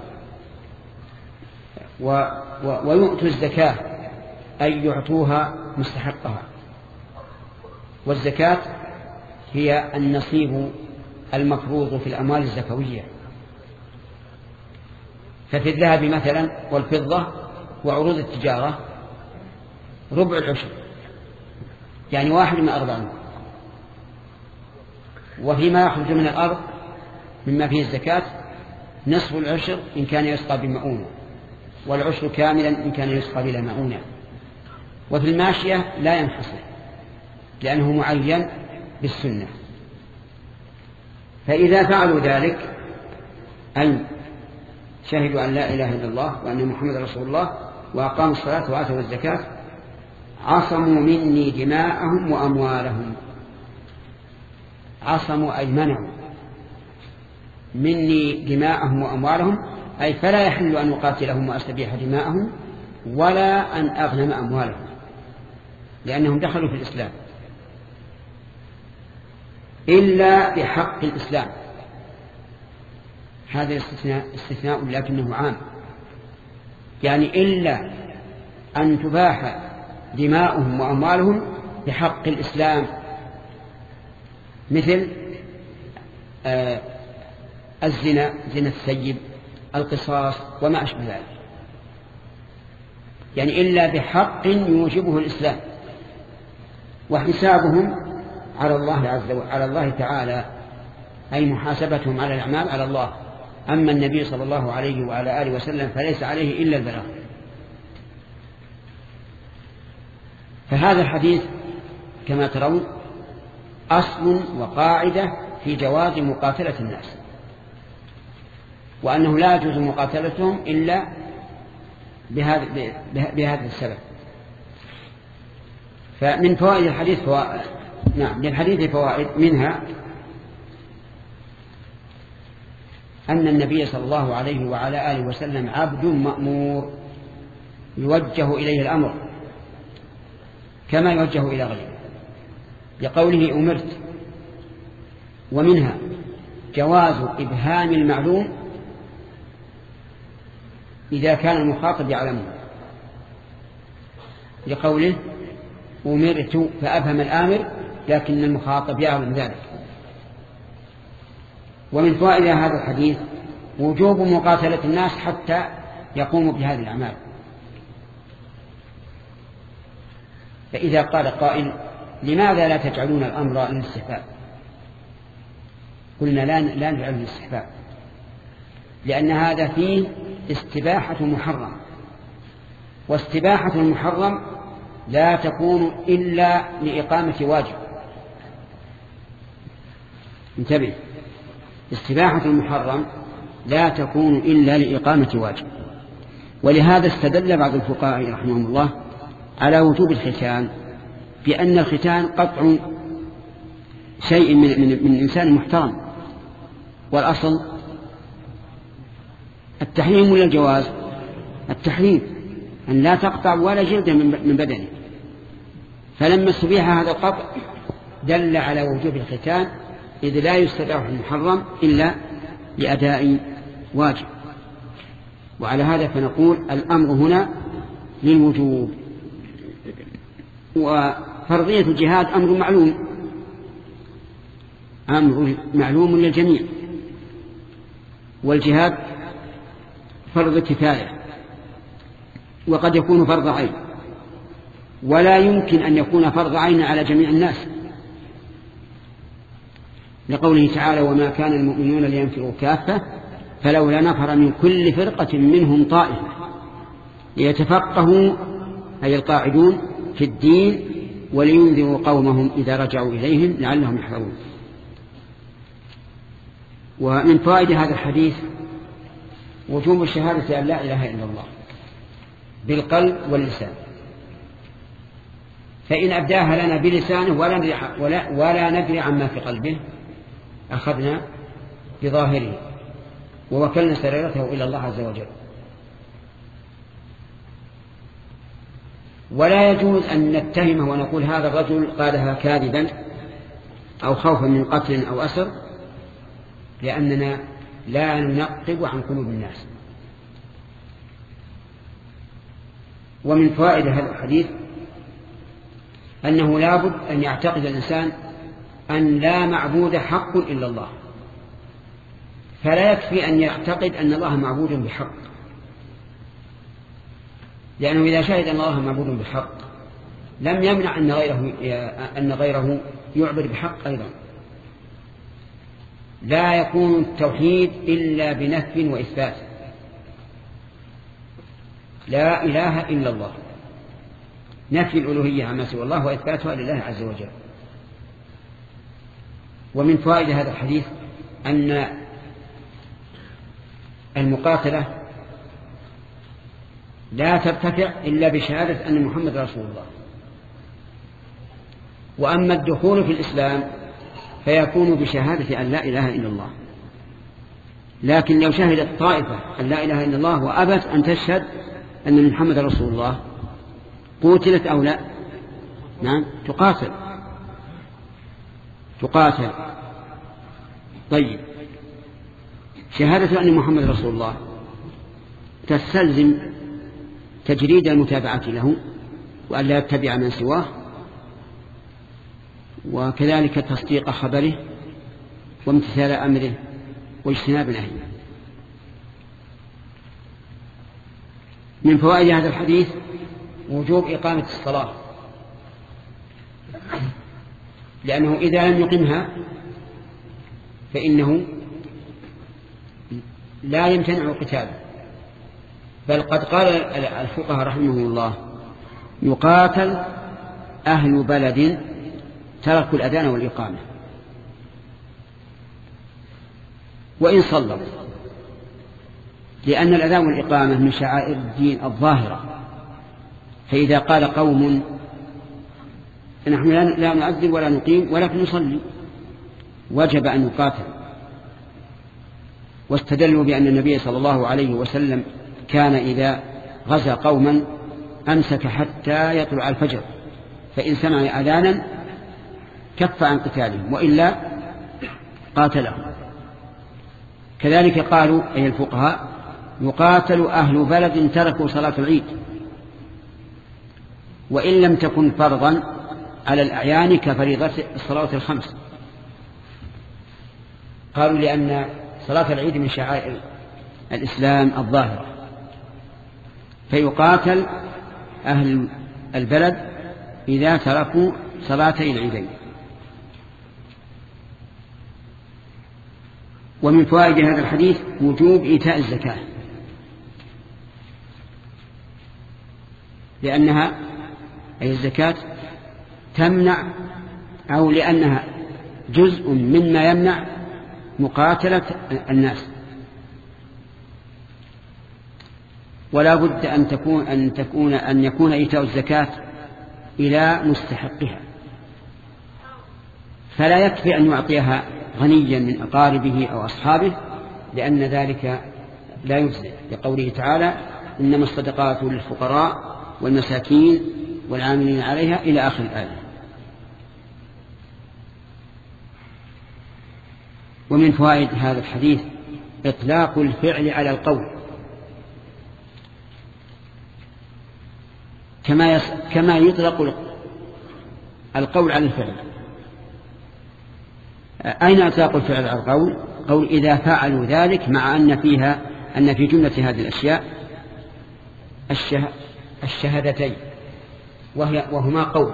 و و ويؤتوا الزكاة أي يعطوها مستحقها، والزكاة هي النصيب المفروض في الأموال الزكوية. ففي الذهب مثلا والفضة وعروض التجارة ربع العشر، يعني واحد من أربعين. وفيما يخرج من الأرض مما فيه الزكاة نصف العشر إن كان يسقى بمؤونة، والعشر كاملا إن كان يسقى بلا مؤونة. وفي الماشية لا ينحصر لأنه معين بالسنة. فإذا فعلوا ذلك أي شهدوا أن لا إله إلا الله وأن محمد رسول الله وأقاموا الصلاة وآتوا الزكاة عصموا مني دماءهم وأموالهم. عصموا أي منعوا مني دماءهم وأموالهم أي فلا يحل أن أقاتلهم وأستبيح دماءهم ولا أن أغنم أموالهم، لأنهم دخلوا في الإسلام إلا بحق الإسلام. هذا الاستثناء استثناء لكنه عام، يعني إلا أن تباح دماؤهم وأموالهم بحق الإسلام، مثل آه الزنا، زنا الثيب، القصاص وما أشبه ذلك، يعني إلا بحق يوجبه الإسلام، وحسابهم على الله عز وجل، على الله تعالى، أي محاسبتهم على الأعمال على الله. أما النبي صلى الله عليه وعلى آله وسلم فليس عليه إلا البلاغ. فهذا الحديث كما ترون أصل وقاعدة في جواز مقاتلة الناس، وأنه لا يجوز مقاتلتهم إلا بهذا, بهذا السبب. فمن فوائد الحديث فوائد نعم للحديث فوائد، منها أن النبي صلى الله عليه وعلى آله وسلم عبد مأمور يوجه إليه الأمر كما يوجه إلى غيره، لقوله أمرت. ومنها جواز إبهام المعلوم إذا كان المخاطب يعلمه، لقوله أمرت فأبهم الآمر لكن المخاطب يعلم ذلك. ومن فوائد هذا الحديث وجوب مقاتلة الناس حتى يقوموا بهذه الأعمال. فإذا قال قائل لماذا لا تجعلون الأمر للاستحباب؟ قلنا لا لا نجعله للاستحباب، لأن هذا فيه استباحة محرم، واستباحة المحرم لا تكون إلا لإقامة واجب. انتبه، استباحة المحرم لا تكون إلا لإقامة واجب. ولهذا استدل بعض الفقهاء رحمهم الله على وجوب الختان بأن الختان قطع شيء من, من, من إنسان محترم، والأصل التحريم ولا الجواز؟ التحريم، أن لا تقطع ولا جلد من بدنه. فلما استبيح هذا القطع دل على وجوب الختان، إذ لا يستباح المحرم إلا لأداء واجب. وعلى هذا فنقول الأمر هنا للوجوب. وفرضية الجهاد أمر معلوم، أمر معلوم للجميع، والجهاد فرض كفاية وقد يكون فرض عين، ولا يمكن أن يكون فرض عين على جميع الناس، لقوله تعالى وما كان المؤمنون لينفروا كافة فلولا نفر من كل فرقة منهم طائفة ليتفقهوا أي القاعدون في الدين ولينذروا قومهم إذا رجعوا إليهم لعلهم يحذرون. ومن فوائد هذا الحديث وجوب الشهادة أن لا إله إلا الله بالقلب واللسان، فإن أبداها لنا بلسانه ولا ندري, ولا, ولا ندري عما في قلبه أخذنا بظاهره ووكلنا سريرته إلى الله عز وجل. ولا يجوز أن نتهمه ونقول هذا الرجل قالها كاذبا أو خوفا من قتل أو أسر، لأننا لا ننقب عن قلوب الناس. ومن فوائد هذا الحديث أنه لا بد أن يعتقد الإنسان أن لا معبود حق إلا الله، فلا يكفي أن يعتقد أن الله معبود بحق، لأنه إذا شهد أن الله معبود بحق لم يمنع أن غيره, أن غيره يعبد بحق أيضا. لا يكون التوحيد إلا بنفي وإثبات، لا إله إلا الله، نفي الألوهية عما سوى الله وإثباتها لله عز وجل. ومن فوائد هذا الحديث أن المقاتلة لا ترتفع إلا بشهادة أن محمد رسول الله، وأما الدخول في الإسلام فيكون بشهادة أن لا إله إلا الله. لكن لو شهدت طائفة أن لا إله إلا الله وأبت أن تشهد أن محمد رسول الله قتلت أو لا؟ نعم تقاتل تقاتل طيب شهادة أن محمد رسول الله تستلزم تجريد المتابعة له وأن لا يتبع من سواه، وكذلك تصديق خبره وامتثال أمره واجتناب نهيه. من فوائد هذا الحديث وجوب إقامة الصلاة، لأنه إذا لم يقمها فإنه لا يمتنع قتاله، بل قد قال الفقهاء رحمه الله يقاتل أهل بلد تركوا الأذان والإقامة وإن صلوا، لأن الأذان والإقامة من شعائر الدين الظاهرة، فإذا قال قوم نحن لا نؤذن ولا نقيم ولكن نصلي وجب أن نقاتل. واستدلوا بأن النبي صلى الله عليه وسلم كان إذا غزا قوما أمسك حتى يطلع الفجر، فإن سمع أذانا كف عن قتالهم وإلا قاتلهم. كذلك قالوا أي الفقهاء يقاتل أهل بلد تركوا صلاة العيد وإن لم تكن فرضا على الأعيان كفريضة الصلاة الخمس. قالوا لأن صلاة العيد من شعائر الإسلام الظاهرة، فيقاتل أهل البلد إذا تركوا صلاتي العيدين. ومن فوائد هذا الحديث وجوب إيتاء الزكاة، لأنها أي الزكاة تمنع أو لأنها جزء مما يمنع مقاتلة الناس، ولا بد أن تكون أن تكون أن يكون إيتاء الزكاة إلى مستحقها، فلا يكفي أن يعطيها غنيا من أقاربه أو أصحابه، لأن ذلك لا يجزي، لقوله تعالى إنما الصدقات للفقراء والمساكين والعاملين عليها إلى آخر الآية. ومن فوائد هذا الحديث إطلاق الفعل على القول، كما يس... كما يطلق القول على الفعل. أين إطلاق الفعل على القول؟ قول إذا فعلوا ذلك، مع أن فيها أن في جملة هذه الأشياء الشه... الشهادتين وهي وهما قول.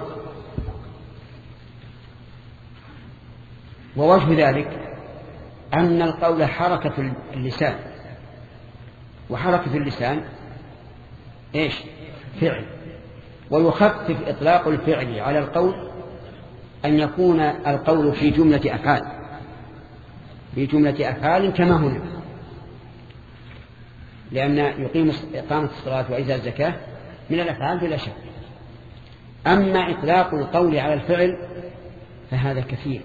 ووجه ذلك أن القول حركة اللسان، وحركة اللسان إيش؟ فعل. ويخفف إطلاق الفعل على القول أن يكون القول في جملة أفعال في جملة أفعال كما هنا، لأن يقيم إقامة الصلاة وإيتاء الزكاة من الأفعال بلا شك. أما إطلاق القول على الفعل فهذا كثير،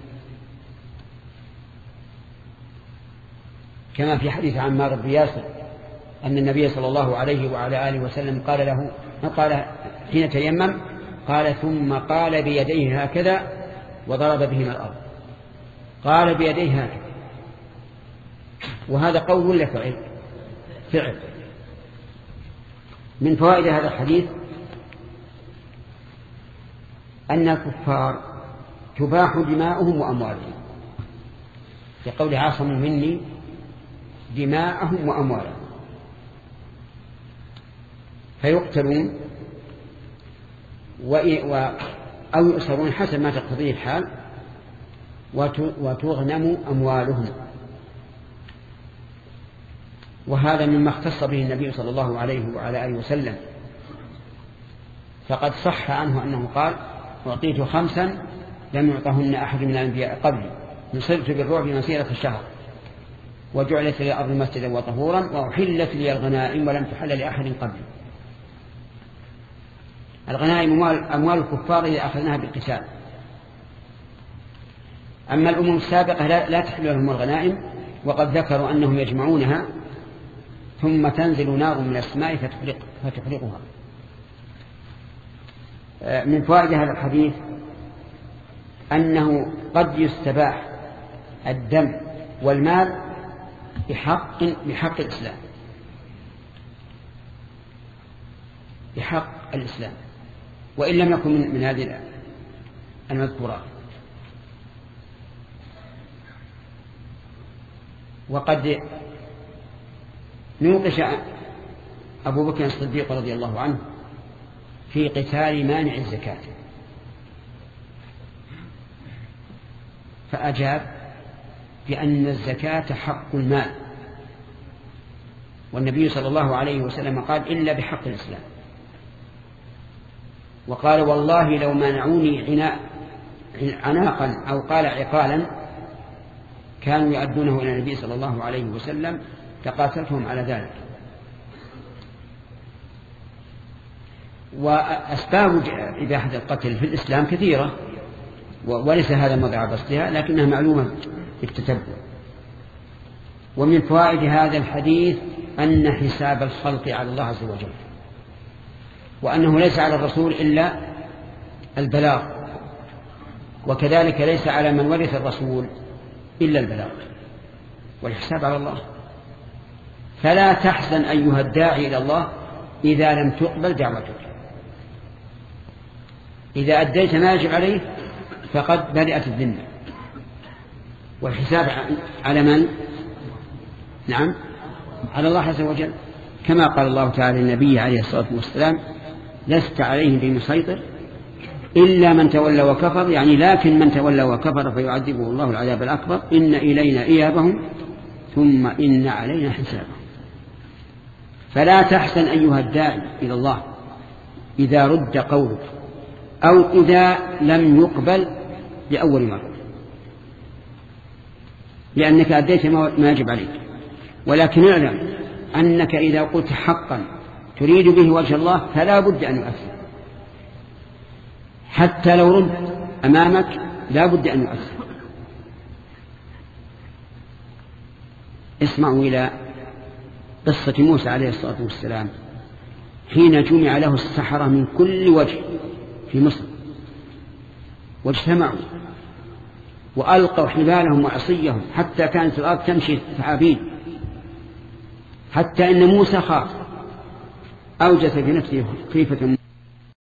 كما في حديث عمار بن ياسر أن النبي صلى الله عليه وعلى آله وسلم قال له قال حين تيمم قال ثم قال بيديه هكذا وضرب بهما الأرض، قال بيديه هكذا، وهذا قول ولا فعل؟ فعل. من فوائد هذا الحديث أن الكفار تباح دماؤهم وأموالهم، لقول عاصموا مني دماءهم وأموالهم، فيقتلون أو يؤسرون حسب ما تقتضيه الحال، وتغنم أموالهم. وهذا مما اختص به النبي صلى الله عليه وعلى آله وسلم، فقد صح عنه أنه قال أعطيت خمسا لم يعطهن أحد من الأنبياء قبلي، نصرت بالرعب مسيرة الشهر، وجعلت لي الأرض مسجدا وطهورا، وأحلت لي الغنائم ولم تحل لأحد قبلي. الغنائم أموال الكفار إذا أخذناها بالقتال. أما الأمم السابقة لا, لا تحل لهم الغنائم، وقد ذكروا أنهم يجمعونها ثم تنزل نار من السماء فتحرق فتحرقها. من فوائد هذا الحديث أنه قد يستباح الدم والمال بحق بحق الإسلام بحق الإسلام وإن لم يكن من, من هذه المذكورات. وقد نوقش أبو بكر الصديق رضي الله عنه في قتال مانع الزكاة فأجاب بأن الزكاة حق المال، والنبي صلى الله عليه وسلم قال إلا بحق الإسلام، وقال والله لو منعوني عناء عناقا أو قال عقالا كانوا يؤدونه إلى النبي صلى الله عليه وسلم تقاتلتهم على ذلك. وأسباب إباحة القتل في الإسلام كثيرة وليس هذا موضع بسطها، لكنها معلومة بالتتبع. ومن فوائد هذا الحديث أن حساب الخلق على الله عز وجل، وأنه ليس على الرسول إلا البلاغ، وكذلك ليس على من ورث الرسول إلا البلاغ، والحساب على الله. فلا تحزن أيها الداعي إلى الله إذا لم تقبل دعوتك، إذا أديت ما يجب عليه فقد بدأت الذمة، والحساب على من؟ نعم على الله عز وجل، كما قال الله تعالى للنبي عليه الصلاة والسلام لست عليهم بمسيطر إلا من تولى وكفر، يعني لكن من تولى وكفر فيعذبه الله العذاب الأكبر إن إلينا إيابهم ثم إن علينا حسابهم. فلا تحزن أيها الداعي إلى الله إذا رد قولك أو إذا لم يقبل لأول مرة، لأنك أديت ما يجب عليك، ولكن اعلم أنك إذا قلت حقا تريد به وجه الله فلا بد أن يؤثر، حتى لو رد أمامك لا بد أن يؤثر. اسمعوا إلى قصة موسى عليه الصلاة والسلام حين جمع له السحرة من كل وجه في مصر واجتمعوا وألقوا حبالهم وعصيهم حتى كانت الأرض تمشي ثعابين، حتى إن موسى خاف أوجس في نفسه خيفة